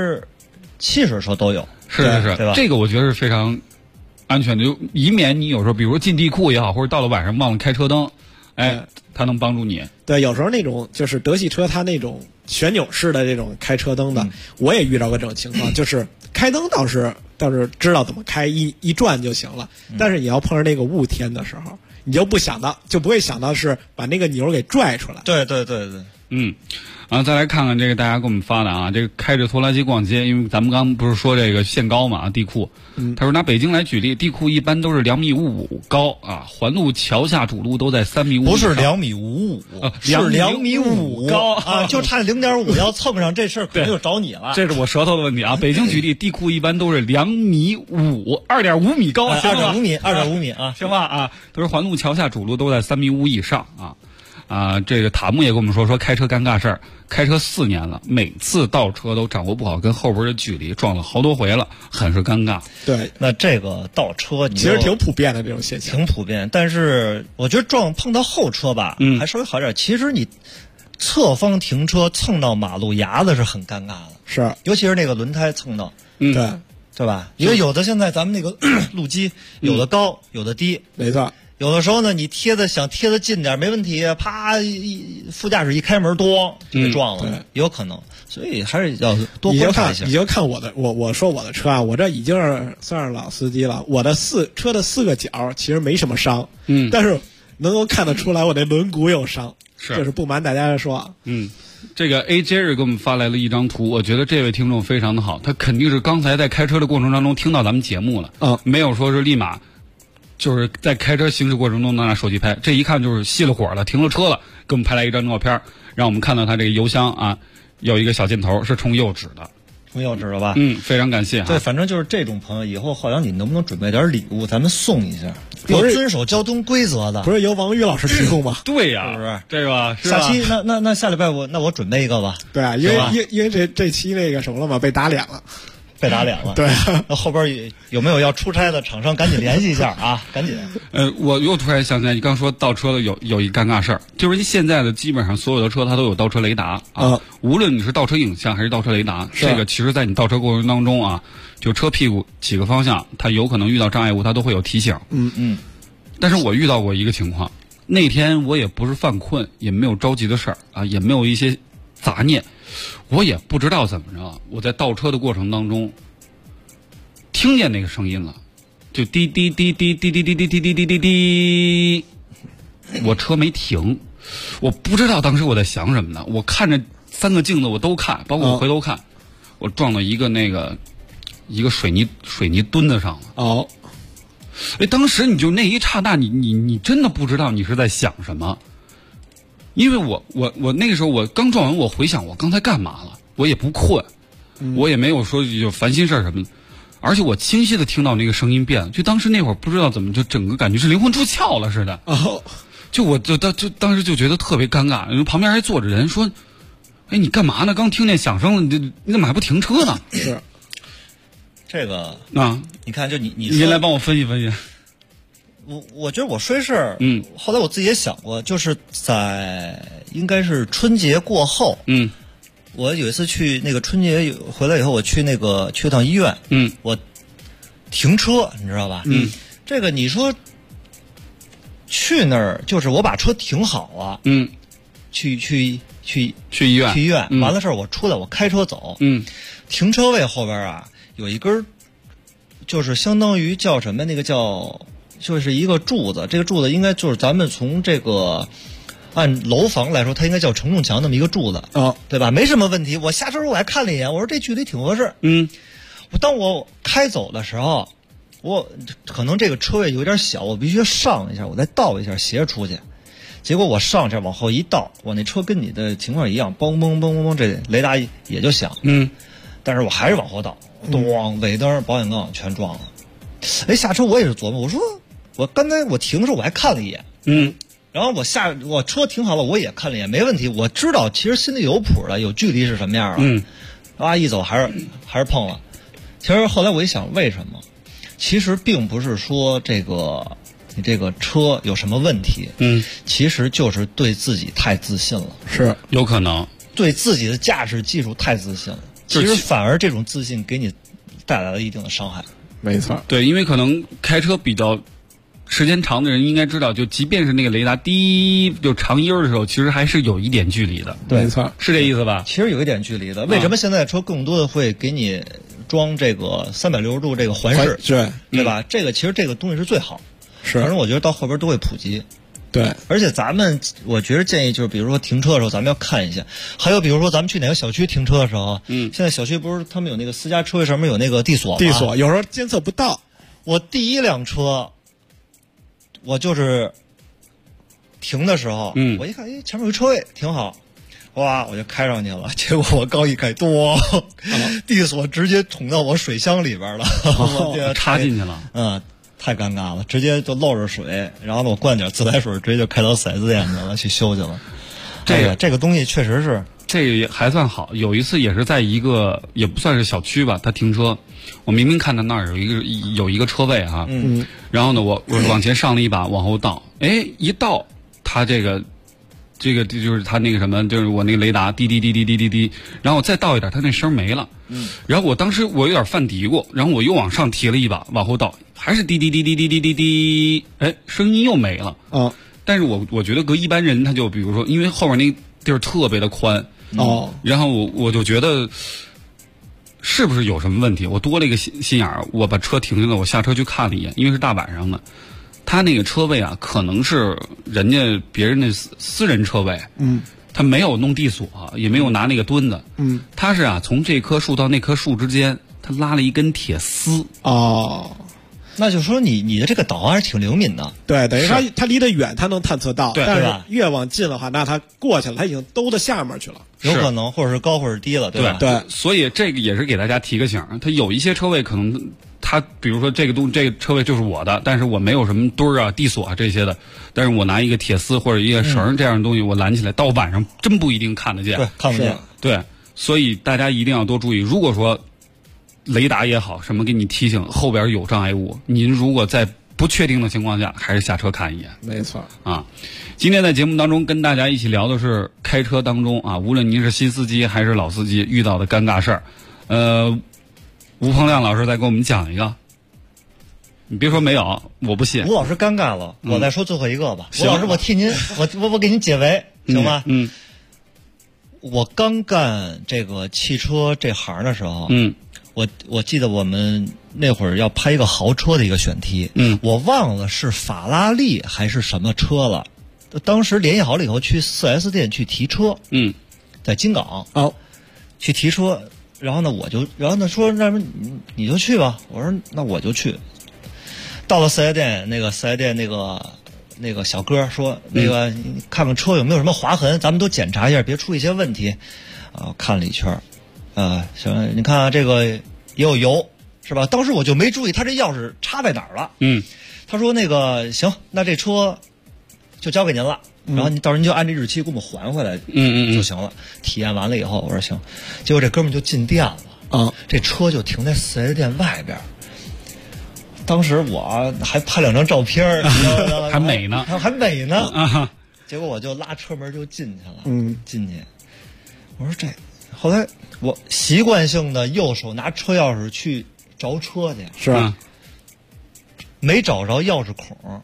70%车都有。 是， 对吧？ 这个我觉得是非常安全的，就以免你有时候，比如说进地库也好，或者到了晚上忘了开车灯，它能帮助你。 对，有时候那种就是德系车，它那种旋钮式的这种开车灯的，我也遇到过这种情况，就是开灯倒是知道怎么开，一转就行了。但是你要碰上那个雾天的时候，你就不会想到是把那个钮给拽出来。 对。 然后再来看看这个大家给我们发的啊，这个开着拖拉机逛街，因为咱们刚不是说这个限高嘛，地库。他说拿北京来举例，地库一般都是2.55米高啊，环路桥下主路都在3.5米。 不是2.55米，是2.5米高啊，就差0.5要蹭上这事儿，可能就找你了。 这是我舌头的问题啊。北京举例，地库一般都是2.5米，2.5米高 ，2.5米啊， 行吧啊。他说环路桥下主路都在3.5米以上啊。这个塔木也跟我们说开车尴尬事儿，开车4年了，每次倒车都掌握不好跟后边的距离，撞了好多回了，很是尴尬。 对， 那这个倒车其实挺普遍的这种现象， 挺普遍。但是我觉得碰到后车吧，还稍微好点。其实你侧方停车蹭到马路牙子是很尴尬的， 是， 尤其是那个轮胎蹭到， 对吧？因为有的现在咱们那个路基有的高有的低， 没错。 有的时候呢，你想贴的近点没问题，啪，副驾驶一开门，咣就给撞了，有可能。所以还是要多观察一下。 你就看我说我的车啊，我这已经算是老司机了。我的车的4个角其实没什么伤，但是能够看得出来我这轮毂有伤，就是不瞒大家说。 这个 A Jerry 给我们发来了一张图，我觉得这位听众非常的好，他肯定是刚才在开车的过程当中听到咱们节目了，没有说是立马就是在开车行驶过程中拿手机拍，这一看就是熄了火了，停了车了，给我们拍来一张照片，让我们看到他这个油箱啊有一个小箭头是冲右指的。 冲右指了吧？ 非常感谢哈。 对，反正就是这种朋友，以后好像你能不能准备点礼物，咱们送一下，有遵守交通规则的， 不是由王宇老师提供吗？ 对呀， 是不是？ 这个下期那下礼拜我准备一个吧。 对啊，因为这期那个什么了嘛，被打脸了。 被打脸了， 对。 那后边有没有要出差的厂商，赶紧联系一下啊，赶紧。 我又突然想起来，你刚说倒车的有一尴尬事儿，就是现在的基本上所有的车它都有倒车雷达啊，无论你是倒车影像还是倒车雷达，这个其实在你倒车过程当中啊，就车屁股几个方向，它有可能遇到障碍物，它都会有提醒。但是我遇到过一个情况，那天我也不是犯困，也没有着急的事儿啊，也没有一些杂念。我也不知道怎么着，我在倒车的过程当中听见那个声音了，就滴滴滴滴滴滴滴滴滴滴滴滴滴，我车没停，我不知道当时我在想什么呢。我看着3个镜子我都看，包括我回头看，我撞到一个水泥墩子上了。当时你就那一刹那，你真的不知道你是在想什么。因为我那个时候我刚撞完，我回想我刚才干嘛了，我也不困，我也没有说有烦心事儿什么的，而且我清晰的听到那个声音变了，就当时那会儿不知道怎么就整个感觉是灵魂出窍了似的，我当时就觉得特别尴尬，因为旁边还坐着人说，哎，你干嘛呢？刚听见响声了，你怎么还不停车呢？ 是这个啊， 你看，就你来帮我分析分析。 我觉得我说事儿，后来我自己也想过，就是在应该是春节过后，我有一次去那个春节回来以后，我去一趟医院，我停车，你知道吧？这个你说去那儿就是我把车停好了，去医院，完了事儿我出来我开车走，停车位后边啊有一根，就是相当于叫什么那个叫。就是一个柱子，这个柱子应该就是咱们从这个按楼房来说，它应该叫承重墙那么一个柱子，对吧？没什么问题。我下车时候我还看了一眼，我说这距离挺合适。当我开走的时候，我可能这个车位有点小，我必须上一下，我再倒一下斜着出去。结果我上这往后一倒，我那车跟你的情况一样，嘣嘣嘣嘣嘣，这雷达也就响。但是我还是往后倒，咚，尾灯、保险杠全撞了。下车我也是琢磨，我说。我刚才我停的时候我还看了一眼，然后我车停好了我也看了一眼，没问题，我知道其实心里有谱了，有距离是什么样了，一走还是碰了。其实后来我一想，为什么？其实并不是说你这个车有什么问题，其实就是对自己太自信了， 是有可能对自己的驾驶技术太自信了，其实反而这种自信给你带来了一定的伤害。 没错， 对，因为可能开车比较时间长的人应该知道，就即便是那个雷达低就长音的时候，其实还是有一点距离的。 没错， 是这意思吧？ 其实有一点距离的。为什么现在车更多的会给你装这个360度这个环视？对吧？这个其实这个东西是最好。 是， 反正我觉得到后边都会普及。 对， 而且我觉得建议就是，比如说停车的时候，咱们要看一下。还有比如说咱们去哪个小区停车的时候，现在小区不是他们有那个私家车位上面有那个地锁吗？ 地锁有时候监测不到。 我第一辆车。我就是停的时候，我一看，前面有个车位挺好，哇，我就开上去了。结果我刚一开，地锁直接捅到我水箱里边了， 插进去了。 太尴尬了，直接就漏着水。然后呢，我灌点自来水，直接就开到4S店去了，去修去了。这个东西确实是， 这个还算好。有一次也是在一个也不算是小区吧，他停车。我明明看到那儿有一个车位哈，然后呢，我往前上了一把，往后倒，一倒，他这个就是他那个什么，就是我那个雷达滴滴滴滴滴滴滴，然后我再倒一点，他那声没了，然后我当时我有点犯嘀咕，然后我又往上提了一把，往后倒， 还是滴滴滴滴滴滴滴滴，哎，声音又没了。但是我觉得搁一般人他就比如说，因为后面那地儿特别的宽然后我就觉得是不是有什么问题？我多了一个心眼儿，我把车停下了，我下车去看了一眼，因为是大晚上的，他那个车位啊，可能是人家别人的私人车位，他没有弄地锁，也没有拿那个墩子，他是啊，从这棵树到那棵树之间，他拉了一根铁丝。 那就说你的这个导航还是挺灵敏的。 对，等于他离得远，他能探测到， 对， 但是越往近的话，那他过去了，他已经兜到下面去了， 有可能或者是高或者低了，对吧？ 对， 所以这个也是给大家提个醒，他有一些车位可能他比如说这个车位就是我的，但是我没有什么墩儿啊、地锁啊这些的，但是我拿一个铁丝或者一个绳这样的东西我拦起来，到晚上真不一定看得见， 对，看不见， 对，所以大家一定要多注意。如果说雷达也好，什么给你提醒后边有障碍物，您如果在不确定的情况下，还是下车看一眼。 没错啊。今天在节目当中跟大家一起聊的是开车当中啊，无论您是新司机还是老司机遇到的尴尬事儿。吴鹏亮老师再给我们讲一个。你别说没有，我不信。 吴老师尴尬了，我再说最后一个吧。吴老师，我替您，我给您解围，行吗？我刚干这个汽车这行的时候，我记得我们那会儿要拍一个豪车的一个选题，我忘了是法拉利还是什么车了。当时联系好了以后，去 4S 店去提车，在金港去提车，然后呢说那你就去吧，我说那我就去。到了4S店，那个4S店那个小哥说，那个你看看车有没有什么划痕，咱们都检查一下，别出一些问题。看了一圈，行，你看啊，这个也有油，是吧？当时我就没注意他这钥匙插在哪儿了。他说那个行，那这车就交给您了，然后你到时候您就按这日期给我们还回来，就行了。体验完了以后，我说行，结果这哥们就进店了，这车就停在4S店外边。当时我还拍2张照片， 还美呢， 还美呢。结果我就拉车门就进去了，进去。我说这，后来我习惯性的右手拿车钥匙去找车去， 是吧？ 没找着钥匙孔。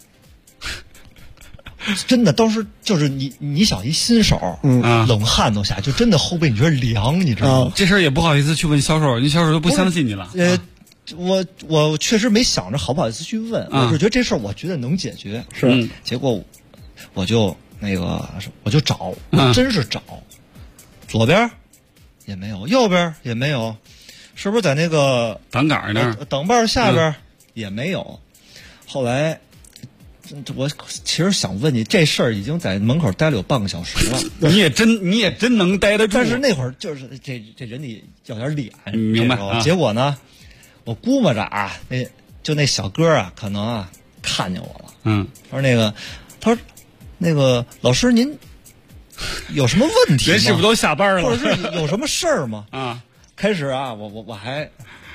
真的，当时就是你想一新手，冷汗都下，就真的后背你觉得凉，你知道吗？ 这事儿也不好意思去问销售，人销售都不相信你了。 我确实没想着好不好意思去问，我是觉得这事儿我觉得能解决。 是， 结果我就找，真是找，左边也没有，右边也没有，是不是在那个挡杆那儿挡把下边也没有？后来我其实想问你，这事儿已经在门口待了有半个小时了。 你也真能待得住。 但是那会儿就是这人得要点脸， 明白？ 结果呢？我估摸着啊，那小哥啊，可能啊看见我了。他说那个老师您有什么问题吗？ 人是不是都下班了？ 或者是有什么事儿吗？开始啊，我还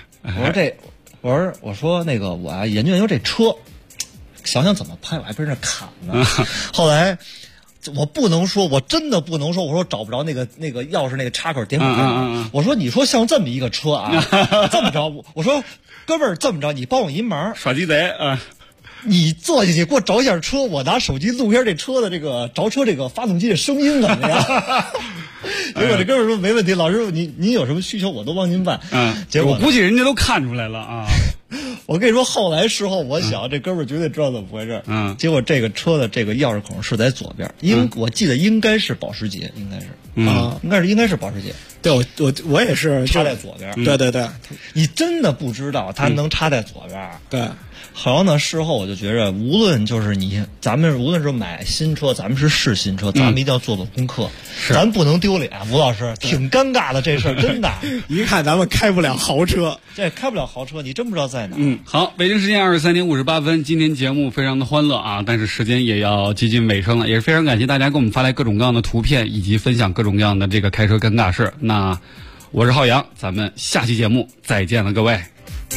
我说那个我啊研究这车，想想怎么拍，我还跟那砍呢。后来。我不能说，我真的不能说。我说找不着那个钥匙那个插口点火。我说你说像这么一个车啊，这么着，我说哥们儿这么着，你帮我一忙， 耍鸡贼啊！ 你坐进去给我找一下车，我拿手机录一下这车的这个着车这个发动机的声音怎么样？结果这哥们儿说没问题，老师您有什么需求我都帮您办。结果我估计人家都看出来了啊。 我跟你说，后来事后我想，这哥们儿绝对知道怎么回事。结果这个车的这个钥匙孔是在左边，我记得应该是保时捷，应该是应该是保时捷。 对，我也是插在左边。 对， 你真的不知道它能插在左边。 对。 好像呢，事后我就觉着，无论就是咱们无论是买新车，咱们是试新车，咱们一定要做做功课，咱不能丢脸。吴老师挺尴尬的这事儿，真的。 一看咱们开不了豪车， 这开不了豪车，你真不知道在哪。 好，北京时间23点58分，今天节目非常的欢乐啊，但是时间也要接近尾声了，也是非常感谢大家给我们发来各种各样的图片，以及分享各种各样的这个开车尴尬事。那我是浩洋，咱们下期节目再见了，各位。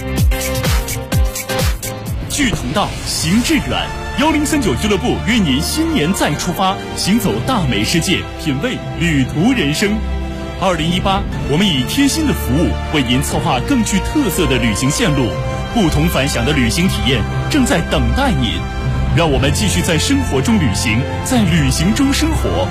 志同道，行致远。1039俱乐部约您新年再出发，行走大美世界，品味旅途人生。2018，我们以贴心的服务为您策划更具特色的旅行线路， 不同凡响的旅行体验正在等待您。让我们继续在生活中旅行，在旅行中生活。